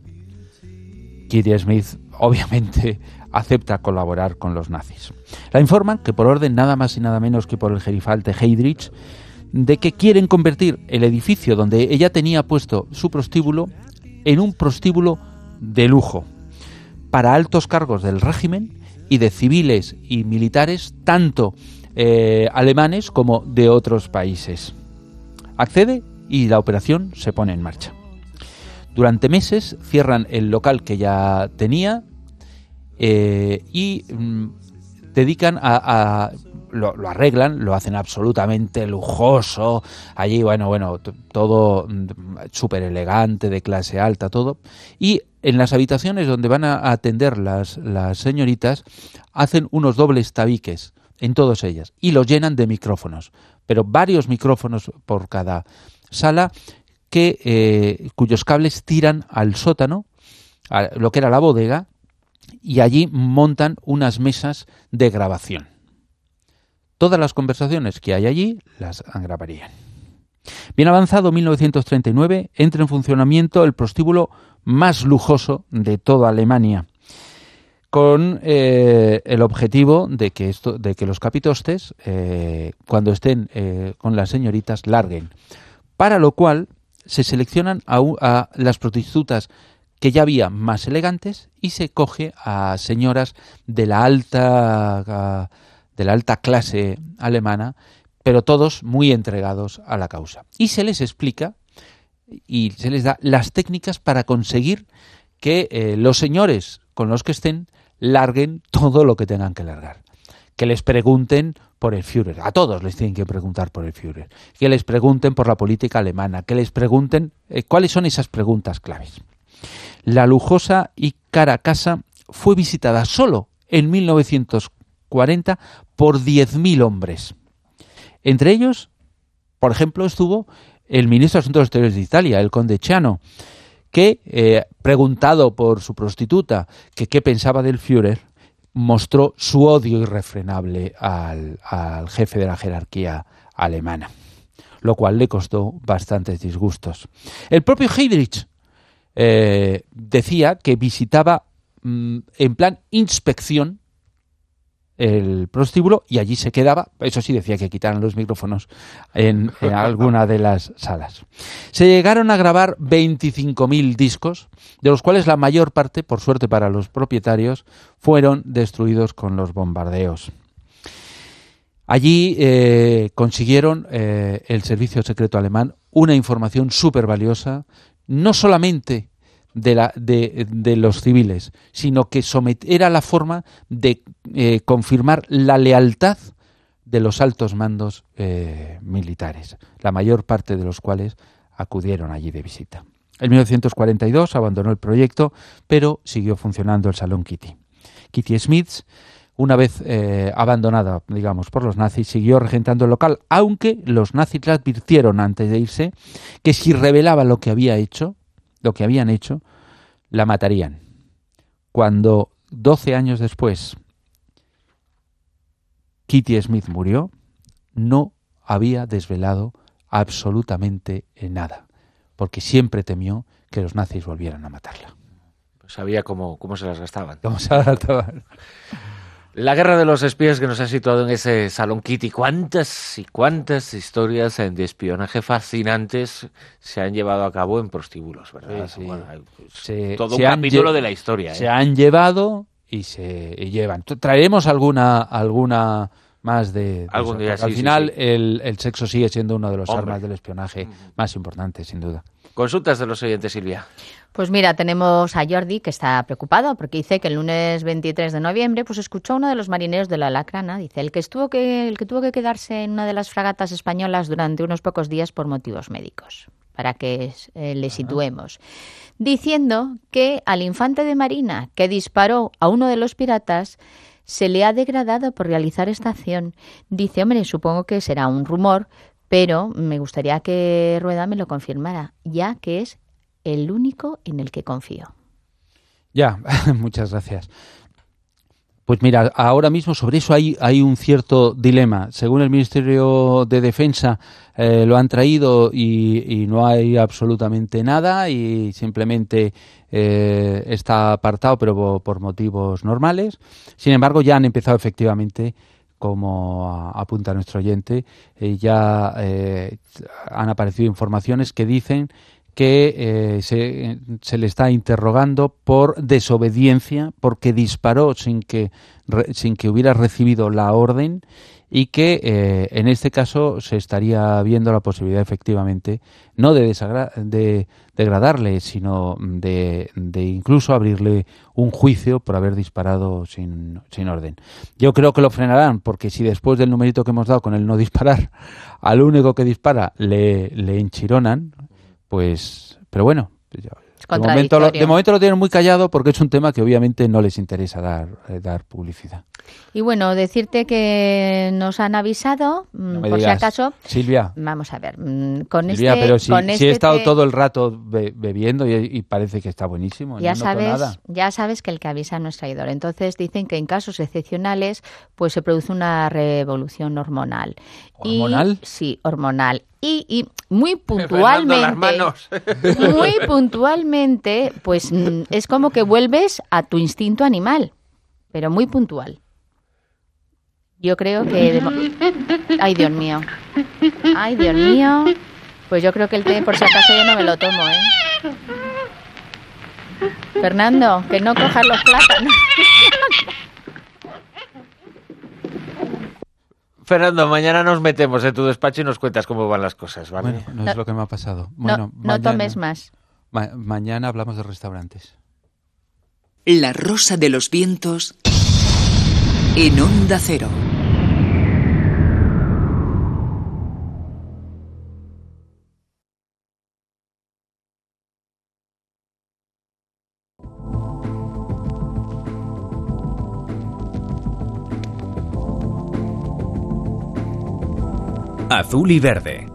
Kitty Smith obviamente acepta colaborar con los nazis. La informan, que por orden nada más y nada menos que por el gerifalte Heydrich, de que quieren convertir el edificio donde ella tenía puesto su prostíbulo en un prostíbulo de lujo para altos cargos del régimen y de civiles y militares, tanto Eh, alemanes como de otros países. Accede y la operación se pone en marcha. Durante meses cierran el local que ya tenía eh, y mm, dedican a, a lo, lo arreglan, lo hacen absolutamente lujoso. Allí, bueno, bueno, t- todo mm, súper elegante, de clase alta, todo. Y en las habitaciones donde van a atender las, las señoritas, hacen unos dobles tabiques en todas ellas y los llenan de micrófonos, pero varios micrófonos por cada sala, que eh, cuyos cables tiran al sótano, a lo que era la bodega, y allí montan unas mesas de grabación. Todas las conversaciones que hay allí las grabarían. Bien avanzado mil novecientos treinta y nueve, entra en funcionamiento el prostíbulo más lujoso de toda Alemania, con eh, el objetivo de que esto, de que los capitostes, eh, cuando estén eh, con las señoritas, larguen. Para lo cual se seleccionan a, a las prostitutas que ya había más elegantes y se coge a señoras de la alta a, de la alta clase alemana, pero todos muy entregados a la causa. Y se les explica y se les da las técnicas para conseguir que eh, los señores con los que estén larguen todo lo que tengan que largar. Que les pregunten por el Führer. A todos les tienen que preguntar por el Führer. Que les pregunten por la política alemana. Que les pregunten eh, cuáles son esas preguntas claves. La lujosa y cara casa fue visitada solo en mil novecientos cuarenta por diez mil hombres. Entre ellos, por ejemplo, estuvo el ministro de Asuntos Exteriores de Italia, el conde Ciano, que, eh, preguntado por su prostituta que qué pensaba del Führer, mostró su odio irrefrenable al, al jefe de la jerarquía alemana, lo cual le costó bastantes disgustos. El propio Heydrich eh, decía que visitaba mmm, en plan inspección el prostíbulo y allí se quedaba. Eso sí, decía que quitaran los micrófonos en, en alguna de las salas. Se llegaron a grabar veinticinco mil discos, de los cuales la mayor parte, por suerte para los propietarios, fueron destruidos con los bombardeos. Allí eh, consiguieron eh, el servicio secreto alemán una información súper valiosa, no solamente De, la, de, de los civiles, sino que somet, era la forma de eh, confirmar la lealtad de los altos mandos eh, militares, la mayor parte de los cuales acudieron allí de visita. En mil novecientos cuarenta y dos abandonó el proyecto, pero siguió funcionando el Salón Kitty. Kitty Schmitz, una vez eh, abandonada, digamos, por los nazis, siguió regentando el local, aunque los nazis le advirtieron antes de irse que si revelaba lo que había hecho, lo que habían hecho, la matarían. Cuando doce años después Kitty Schmitz murió, no había desvelado absolutamente nada, porque siempre temió que los nazis volvieran a matarla. Pues sabía cómo, cómo se las gastaban. ¿Cómo se las gastaban? La guerra de los espías que nos ha situado en ese Salón Kitty. ¿Cuántas y cuántas historias de espionaje fascinantes se han llevado a cabo en prostíbulos, verdad? Sí, sí. Bueno, pues, se, todo se un capítulo lle- de la historia. ¿eh? Se han llevado y se y llevan. Traeremos alguna alguna más de, de Algún eso, día, porque sí, al sí, final sí. El, el sexo sigue siendo uno de los Hombre. armas del espionaje más importantes, sin duda. Consultas de los oyentes, Silvia. Pues mira, tenemos a Jordi, que está preocupado porque dice que el lunes veintitrés de noviembre pues escuchó a uno de los marineros de la Lacrana, dice, el que estuvo que el que tuvo que quedarse en una de las fragatas españolas durante unos pocos días por motivos médicos, para que eh, le situemos, diciendo que al infante de marina que disparó a uno de los piratas se le ha degradado por realizar esta acción. Dice, hombre, supongo que será un rumor, pero me gustaría que Rueda me lo confirmara, ya que es el único en el que confío. Ya, muchas gracias. Pues mira, ahora mismo sobre eso hay, hay un cierto dilema. Según el Ministerio de Defensa eh, lo han traído y, y no hay absolutamente nada y simplemente eh, está apartado, pero por, por motivos normales. Sin embargo, ya han empezado efectivamente, como apunta nuestro oyente, eh, ya eh, han aparecido informaciones que dicen que eh, se, se le está interrogando por desobediencia, porque disparó sin que, re, sin que hubiera recibido la orden y que eh, en este caso se estaría viendo la posibilidad efectivamente no de, desagra- de degradarle, sino de, de incluso abrirle un juicio por haber disparado sin, sin orden. Yo creo que lo frenarán, porque si después del numerito que hemos dado con el no disparar, al único que dispara le, le enchironan, pues, pero bueno, Es De momento, lo, contradictorio. de momento lo tienen muy callado porque es un tema que obviamente no les interesa dar, eh, dar publicidad. Y bueno, decirte que nos han avisado, mm, No me por digas, si acaso. Silvia, Vamos a ver, mm, con Silvia, este... pero si, con si este he estado te- todo el rato be- bebiendo y, y parece que está buenísimo. Ya no noto sabes, nada. ya sabes que el que avisa no es traidor. Entonces dicen que en casos excepcionales pues se produce una revolución hormonal. Y- ¿Hormonal? sí, hormonal. Y, y muy Fernando, puntualmente, las manos. muy puntualmente, pues mm, es como que vuelves a tu instinto animal, pero muy puntual. Yo creo que... de mo- Ay, Dios mío. Ay, Dios mío. Pues yo creo que el té, por si acaso, yo no me lo tomo, ¿eh? Fernando, que no cojas los plátanos. Fernando, mañana nos metemos en tu despacho y nos cuentas cómo van las cosas, ¿vale? Bueno, no, No- es lo que me ha pasado. Bueno, no, no mañana- tomes más. ma- mañana hablamos de restaurantes. La rosa de los vientos en Onda Cero. Azul y verde.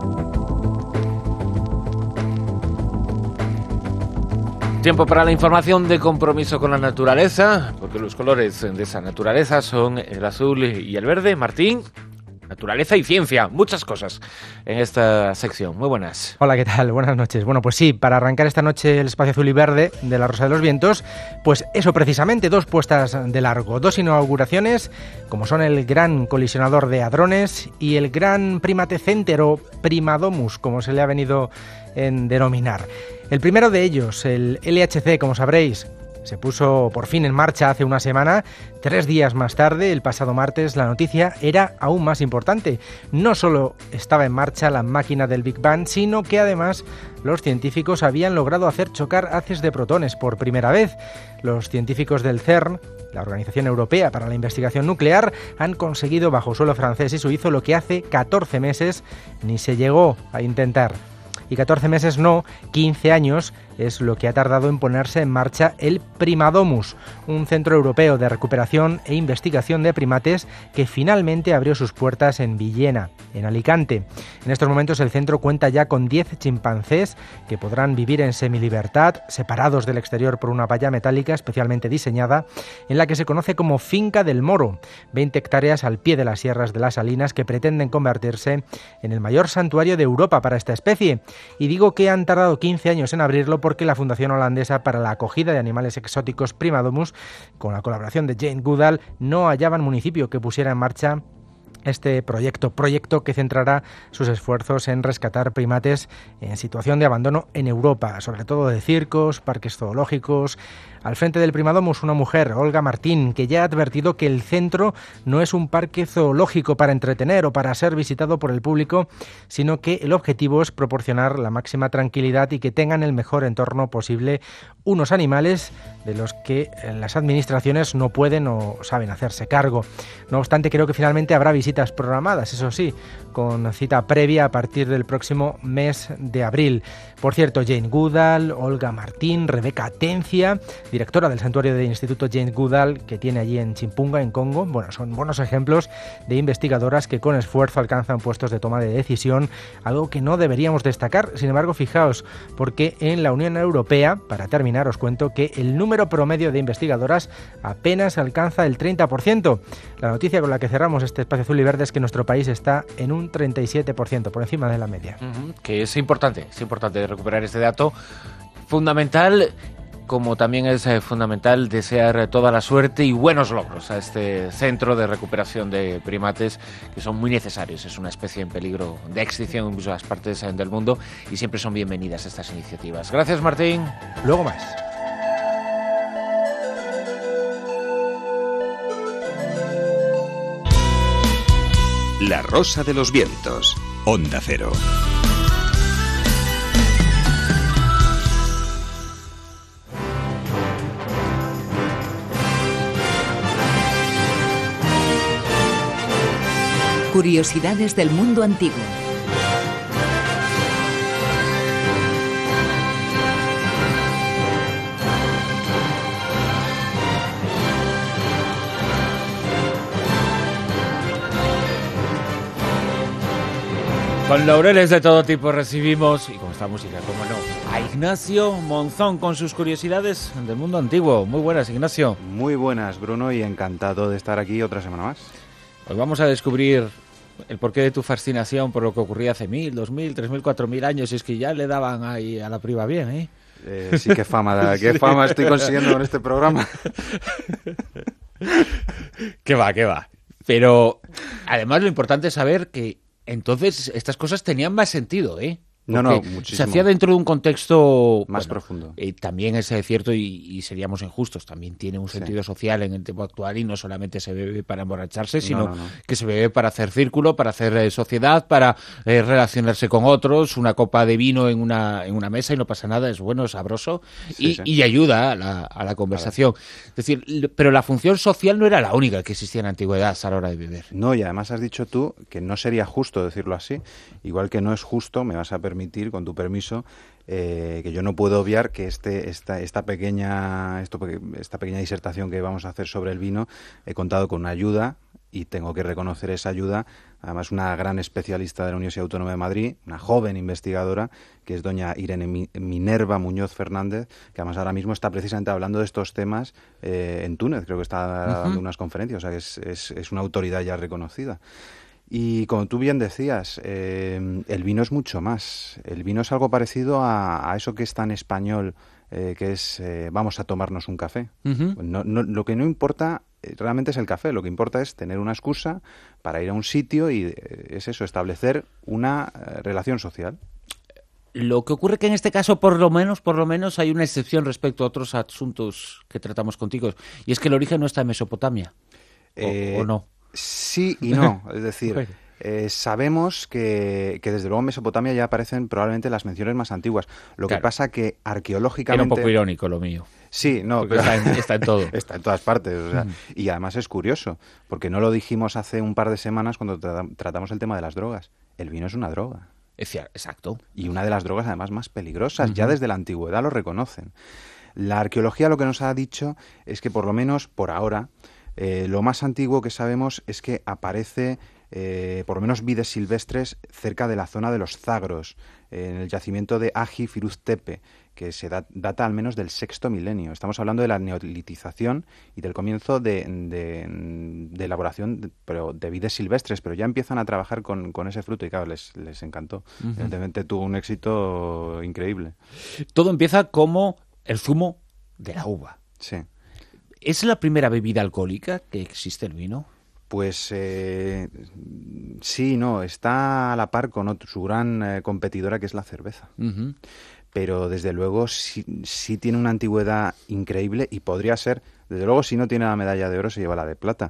Tiempo para la información de compromiso con la naturaleza, porque los colores de esa naturaleza son el azul y el verde. Martín, naturaleza y ciencia, muchas cosas en esta sección. Muy buenas. Hola, ¿qué tal? Buenas noches. Bueno, pues sí, para arrancar esta noche el espacio azul y verde de la Rosa de los Vientos, pues eso precisamente, dos puestas de largo, dos inauguraciones, como son el Gran Colisionador de Hadrones y el Gran Primate Center o Primadomus, como se le ha venido en denominar. El primero de ellos, el L H C, como sabréis, se puso por fin en marcha hace una semana. Tres días más tarde, el pasado martes, la noticia era aún más importante. No solo estaba en marcha la máquina del Big Bang, sino que además los científicos habían logrado hacer chocar haces de protones por primera vez. Los científicos del CERN, la Organización Europea para la Investigación Nuclear, han conseguido bajo suelo francés y suizo lo que hace catorce meses ni se llegó a intentar. Y catorce meses no, quince años es lo que ha tardado en ponerse en marcha el Primadomus, un centro europeo de recuperación e investigación de primates que finalmente abrió sus puertas en Villena, en Alicante. En estos momentos el centro cuenta ya con diez chimpancés que podrán vivir en semilibertad, separados del exterior por una valla metálica especialmente diseñada, en la que se conoce como Finca del Moro, veinte hectáreas al pie de las sierras de las Salinas que pretenden convertirse en el mayor santuario de Europa para esta especie. Y digo que han tardado quince años en abrirlo porque la Fundación Holandesa para la Acogida de Animales Exóticos Primadomus, con la colaboración de Jane Goodall, no hallaban municipio que pusiera en marcha este proyecto, proyecto que centrará sus esfuerzos en rescatar primates en situación de abandono en Europa, sobre todo de circos, parques zoológicos. Al frente del Primadomus, una mujer, Olga Martín, que ya ha advertido que el centro no es un parque zoológico para entretener o para ser visitado por el público, sino que el objetivo es proporcionar la máxima tranquilidad y que tengan el mejor entorno posible unos animales de los que las administraciones no pueden o saben hacerse cargo. No obstante, creo que finalmente habrá visitas programadas, eso sí, con cita previa a partir del próximo mes de abril. Por cierto, Jane Goodall, Olga Martín, Rebeca Atencia, directora del santuario del Instituto Jane Goodall, que tiene allí en Chimpunga, en Congo. Bueno, son buenos ejemplos de investigadoras que con esfuerzo alcanzan puestos de toma de decisión, algo que no deberíamos destacar. Sin embargo, fijaos, porque en la Unión Europea, para terminar, os cuento que el número promedio de investigadoras apenas alcanza el treinta por ciento. La noticia con la que cerramos este espacio azul y verde es que nuestro país está en un treinta y siete por ciento, por encima de la media. Uh-huh, que es importante, es importante recuperar este dato fundamental, como también es eh, fundamental desear toda la suerte y buenos logros a este centro de recuperación de primates que son muy necesarios. Es una especie en peligro de extinción en muchas partes eh, del mundo y siempre son bienvenidas estas iniciativas. Gracias, Martín. Luego más. La Rosa de los Vientos, Onda Cero. Curiosidades del mundo antiguo. Con laureles de todo tipo recibimos, y con esta música, cómo no, a Ignacio Monzón con sus curiosidades del mundo antiguo. Muy buenas, Ignacio. Muy buenas, Bruno, y encantado de estar aquí otra semana más. Hoy vamos a descubrir el porqué de tu fascinación por lo que ocurría hace mil, dos mil, tres mil, cuatro mil años, y es que ya le daban ahí a la priva bien, ¿eh? Eh, sí, qué fama, qué fama estoy consiguiendo con este programa. Qué va, qué va. Pero además lo importante es saber que entonces estas cosas tenían más sentido, ¿eh? No, no, muchísimo. Se hacía dentro de un contexto más bueno, profundo. Eh, también es cierto y, y seríamos injustos. También tiene un sentido sí. social en el tiempo actual y no solamente se bebe para emborracharse, sino no, no, no. que se bebe para hacer círculo, para hacer eh, sociedad, para eh, relacionarse con otros. Una copa de vino en una en una mesa y no pasa nada, es bueno, es sabroso y, sí, sí. y ayuda a la, a la conversación. Claro. Es decir, pero la función social no era la única que existía en la antigüedad a la hora de beber. No, y además has dicho tú que no sería justo decirlo así. Igual que no es justo, me vas a permitir permitir, con tu permiso, eh, que yo no puedo obviar que este esta esta pequeña esto, esta pequeña disertación que vamos a hacer sobre el vino he contado con una ayuda y tengo que reconocer esa ayuda, además una gran especialista de la Universidad Autónoma de Madrid, una joven investigadora, que es doña Irene Minerva Muñoz Fernández, que además ahora mismo está precisamente hablando de estos temas eh, en Túnez, creo que está uh-huh. dando unas conferencias, o sea que es, es, es una autoridad ya reconocida. Y como tú bien decías, eh, el vino es mucho más. El vino es algo parecido a, a eso que es tan español, eh, que es eh, vamos a tomarnos un café. Uh-huh. No, no, lo que no importa eh, realmente es el café, lo que importa es tener una excusa para ir a un sitio y eh, es eso, establecer una eh, relación social. Lo que ocurre que en este caso, por lo menos, por lo menos, hay una excepción respecto a otros asuntos que tratamos contigo, y es que el origen no está en Mesopotamia, eh, ¿o, o no? Sí y no, es decir, bueno. eh, sabemos que, que desde luego en Mesopotamia ya aparecen probablemente las menciones más antiguas. Lo claro. que pasa que arqueológicamente... Era un poco irónico lo mío. Sí, no, pero... está, en, está en todo. Está en todas partes, o sea, mm. y además es curioso, porque no lo dijimos hace un par de semanas cuando tra- tratamos el tema de las drogas. El vino es una droga. Exacto. Y una de las drogas además más peligrosas, uh-huh. ya desde la antigüedad lo reconocen. La arqueología lo que nos ha dicho es que por lo menos por ahora... Eh, lo más antiguo que sabemos es que aparece, eh, por lo menos vides silvestres, cerca de la zona de los Zagros, eh, en el yacimiento de Agi Firuz Tepe, que se da, data al menos del sexto milenio. Estamos hablando de la neolitización y del comienzo de, de, de elaboración de, pero de vides silvestres, pero ya empiezan a trabajar con, con ese fruto y claro, les, les encantó. Uh-huh. Evidentemente tuvo un éxito increíble. Todo empieza como el zumo de la uva. Sí. ¿Es la primera bebida alcohólica que existe el vino? Pues eh, sí, no, está a la par con otro, su gran eh, competidora que es la cerveza. Uh-huh. Pero desde luego sí, sí tiene una antigüedad increíble y podría ser, desde luego si no tiene la medalla de oro se lleva la de plata.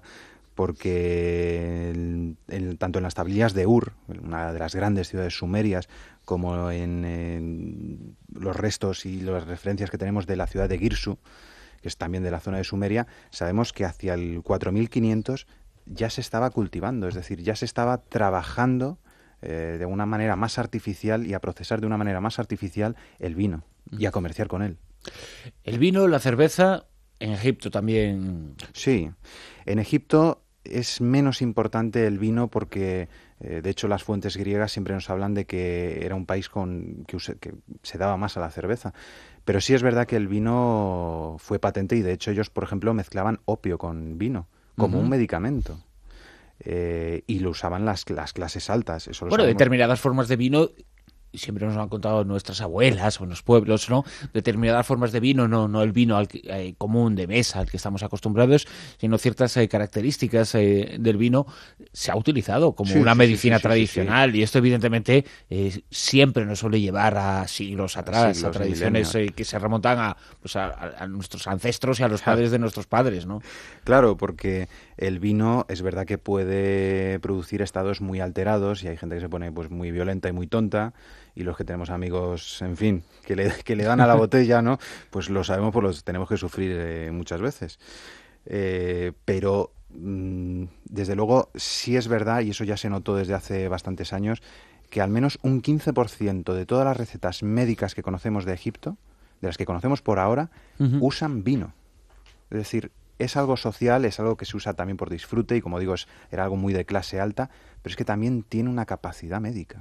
Porque el, el, tanto en las tablillas de Ur, una de las grandes ciudades sumerias, como en, en los restos y las referencias que tenemos de la ciudad de Girsu, que es también de la zona de Sumeria, sabemos que hacia el cuatro mil quinientos ya se estaba cultivando, es decir, ya se estaba trabajando eh, de una manera más artificial y a procesar de una manera más artificial el vino y a comerciar con él. El vino, la cerveza, en Egipto también. Sí, en Egipto es menos importante el vino porque, eh, de hecho, las fuentes griegas siempre nos hablan de que era un país con que, use, que se daba más a la cerveza. Pero sí es verdad que el vino fue patente y, de hecho, ellos, por ejemplo, mezclaban opio con vino como uh-huh. un medicamento. Eh, y lo usaban las, las clases altas. Eso lo bueno, sabemos. Determinadas formas de vino... siempre nos lo han contado nuestras abuelas o en los pueblos, ¿no? Determinadas formas de vino, no, no el vino al que, eh, común de mesa al que estamos acostumbrados, sino ciertas eh, características eh, del vino se ha utilizado como sí, una sí, medicina sí, sí, tradicional sí, sí. Y esto evidentemente eh, siempre nos suele llevar a siglos atrás, siglos, a tradiciones eh, que se remontan a, pues a, a nuestros ancestros y a los padres de nuestros padres, ¿no? Claro, porque el vino es verdad que puede producir estados muy alterados y hay gente que se pone pues muy violenta y muy tonta. Y los que tenemos amigos, en fin, que le, que le dan a la botella, ¿no? Pues lo sabemos, pues los tenemos que sufrir eh, muchas veces. Eh, pero, mmm, desde luego, sí es verdad, y eso ya se notó desde hace bastantes años, que al menos un quince por ciento de todas las recetas médicas que conocemos de Egipto, de las que conocemos por ahora, uh-huh. usan vino. Es decir, es algo social, es algo que se usa también por disfrute y, como digo, es, era algo muy de clase alta, pero es que también tiene una capacidad médica.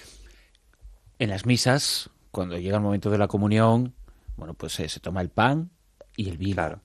En las misas, cuando llega el momento de la comunión, bueno, pues eh, se toma el pan y el vino. Claro.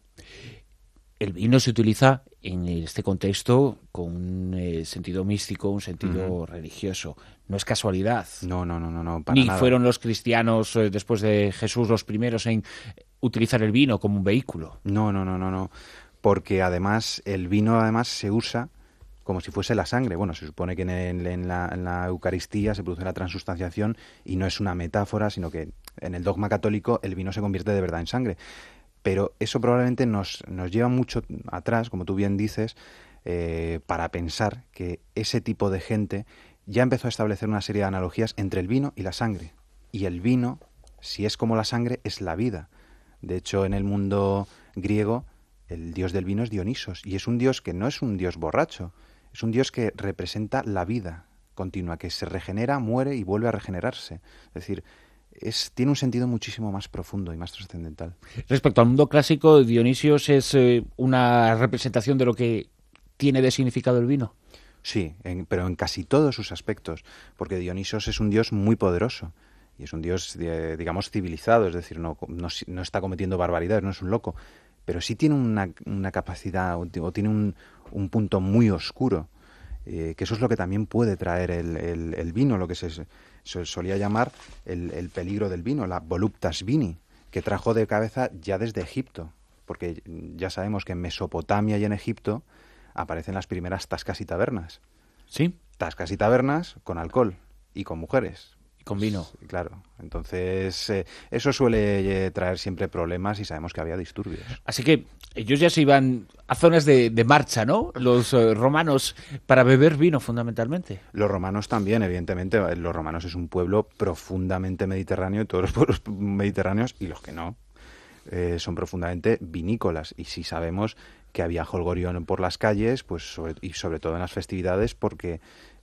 El vino se utiliza en este contexto con un eh, sentido místico, un sentido uh-huh. religioso. No es casualidad. No, no, no, no, no para Ni nada. fueron los cristianos eh, después de Jesús los primeros en utilizar el vino como un vehículo. No, no, no, no, no. Porque además el vino además se usa como si fuese la sangre. Bueno, se supone que en, el, en, la, en la Eucaristía se produce la transustanciación y no es una metáfora, sino que en el dogma católico el vino se convierte de verdad en sangre. Pero eso probablemente nos, nos lleva mucho atrás, como tú bien dices, eh, para pensar que ese tipo de gente ya empezó a establecer una serie de analogías entre el vino y la sangre. Y el vino, si es como la sangre, es la vida. De hecho, en el mundo griego, el dios del vino es Dionisos, y es un dios que no es un dios borracho, es un dios que representa la vida continua, que se regenera, muere y vuelve a regenerarse. Es decir, Es, tiene un sentido muchísimo más profundo y más trascendental. Respecto al mundo clásico, Dionisios es eh, una representación de lo que tiene de significado el vino. Sí, en, pero en casi todos sus aspectos, porque Dionisos es un dios muy poderoso y es un dios, de, digamos, civilizado, es decir, no, no, no está cometiendo barbaridades, no es un loco, pero sí tiene una, una capacidad o tiene un, un punto muy oscuro, eh, que eso es lo que también puede traer el, el, el vino, lo que se... se solía llamar el, el peligro del vino, la voluptas vini, que trajo de cabeza ya desde Egipto, porque ya sabemos que en Mesopotamia y en Egipto aparecen las primeras tascas y tabernas. ¿Sí? Tascas y tabernas con alcohol y con mujeres. Y con vino. Pues, claro. Entonces, eh, eso suele eh, traer siempre problemas y sabemos que había disturbios. Así que ellos ya se iban a zonas de, de marcha, ¿no? Los eh, romanos, para beber vino, fundamentalmente. Los romanos también, evidentemente. Los romanos es un pueblo profundamente mediterráneo, todos los pueblos mediterráneos, y los que no, eh, son profundamente vinícolas. Y sí sabemos que había jolgorio por las calles, pues sobre, y sobre todo en las festividades, porque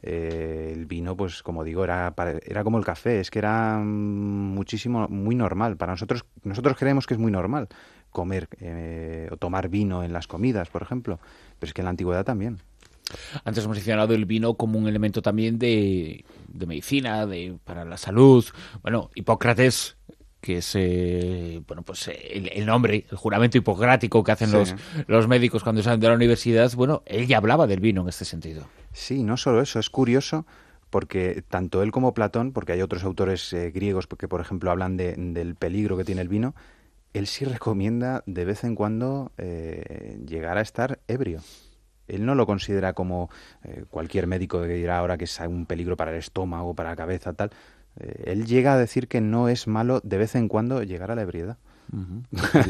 eh, el vino, pues como digo, era, era como el café, es que era muchísimo, muy normal. Para nosotros, nosotros creemos que es muy normal comer eh, o tomar vino en las comidas, por ejemplo, pero es que en la antigüedad también. Antes hemos mencionado el vino como un elemento también de, de medicina, de para la salud. Bueno, Hipócrates, que es eh, bueno pues el, el nombre, el juramento hipocrático que hacen sí. los, los médicos cuando salen de la universidad, bueno, él ya hablaba del vino en este sentido. Sí, no solo eso, es curioso porque tanto él como Platón, porque hay otros autores eh, griegos que, por ejemplo, hablan de, del peligro que tiene el vino, él sí recomienda de vez en cuando eh, llegar a estar ebrio. Él no lo considera como eh, cualquier médico que dirá ahora que es un peligro para el estómago, para la cabeza, tal. Eh, él llega a decir que no es malo de vez en cuando llegar a la ebriedad. Uh-huh.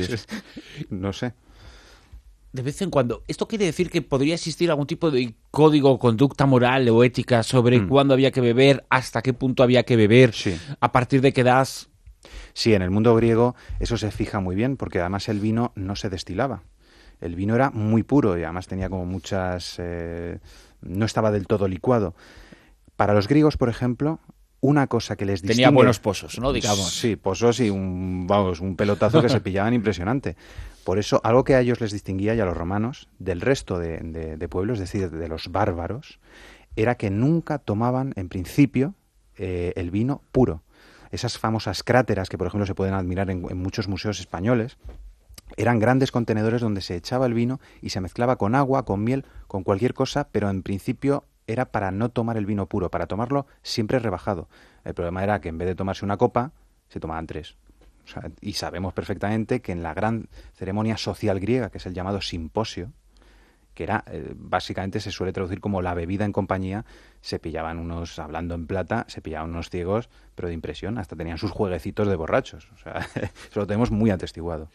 No sé. De vez en cuando. ¿Esto quiere decir que podría existir algún tipo de código o conducta moral o ética sobre mm. cuándo había que beber, hasta qué punto había que beber, sí. a partir de qué edad? Sí, en el mundo griego eso se fija muy bien, porque además el vino no se destilaba. El vino era muy puro y además tenía como muchas... Eh, no estaba del todo licuado. Para los griegos, por ejemplo, una cosa que les distingue... Tenía buenos pozos, ¿no? Digamos. Sí, pozos y un, vamos, un pelotazo que se pillaban impresionante. Por eso, algo que a ellos les distinguía, y a los romanos, del resto de, de, de pueblos, es decir, de los bárbaros, era que nunca tomaban, en principio, eh, el vino puro. Esas famosas cráteras que, por ejemplo, se pueden admirar en, en muchos museos españoles, eran grandes contenedores donde se echaba el vino y se mezclaba con agua, con miel, con cualquier cosa, pero en principio era para no tomar el vino puro, para tomarlo siempre rebajado. El problema era que en vez de tomarse una copa, se tomaban tres. O sea, y sabemos perfectamente que en la gran ceremonia social griega, que es el llamado simposio, que era, eh, básicamente se suele traducir como la bebida en compañía, se pillaban unos, hablando en plata, se pillaban unos ciegos, pero de impresión, hasta tenían sus jueguecitos de borrachos. O sea, eso lo tenemos muy atestiguado.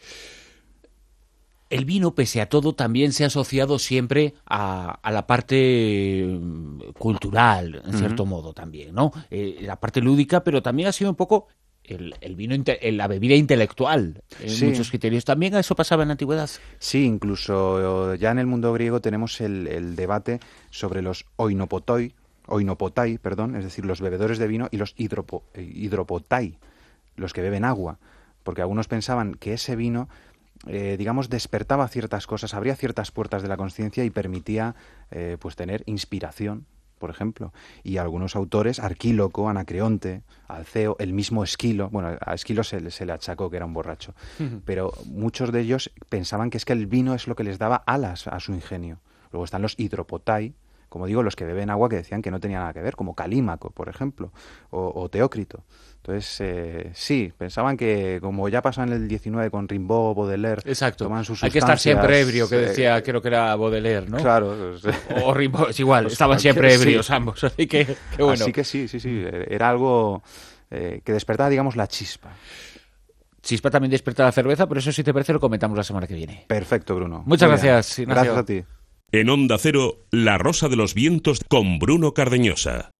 El vino, pese a todo, también se ha asociado siempre a, a la parte cultural, en cierto uh-huh. modo también, ¿no? Eh, la parte lúdica, pero también ha sido un poco el, el vino, la bebida intelectual, en sí. muchos criterios. ¿También eso pasaba en la antigüedad? Sí, incluso ya en el mundo griego tenemos el, el debate sobre los oinopotoi, oinopotai, perdón, es decir, los bebedores de vino, y los hidropo, hidropotai, los que beben agua, porque algunos pensaban que ese vino eh, digamos, despertaba ciertas cosas, abría ciertas puertas de la consciencia y permitía eh, pues tener inspiración, por ejemplo. Y algunos autores, Arquíloco, Anacreonte, Alceo, el mismo Esquilo, bueno, a Esquilo se, se le achacó que era un borracho, uh-huh. pero muchos de ellos pensaban que es que el vino es lo que les daba alas a su ingenio. Luego están los hidropotai, como digo, los que beben agua, que decían que no tenía nada que ver, como Calímaco, por ejemplo, o, o Teócrito. Entonces, eh, sí, pensaban que, como ya pasó en el diecinueve con Rimbaud, Baudelaire, exacto, toman sus hay que estar siempre ebrio, que decía, eh, creo que era Baudelaire, ¿no? Claro. Pues, o, o Rimbaud, es igual, estaban siempre ebrios sí. ambos, así que, qué bueno. Así que sí, sí, sí, era algo eh, que despertaba, digamos, la chispa. Chispa también despierta la cerveza, pero eso, si te parece, lo comentamos la semana que viene. Perfecto, Bruno. Muchas Muy gracias, bien. Ignacio. Gracias a ti. En Onda Cero, La Rosa de los Vientos con Bruno Cardeñosa.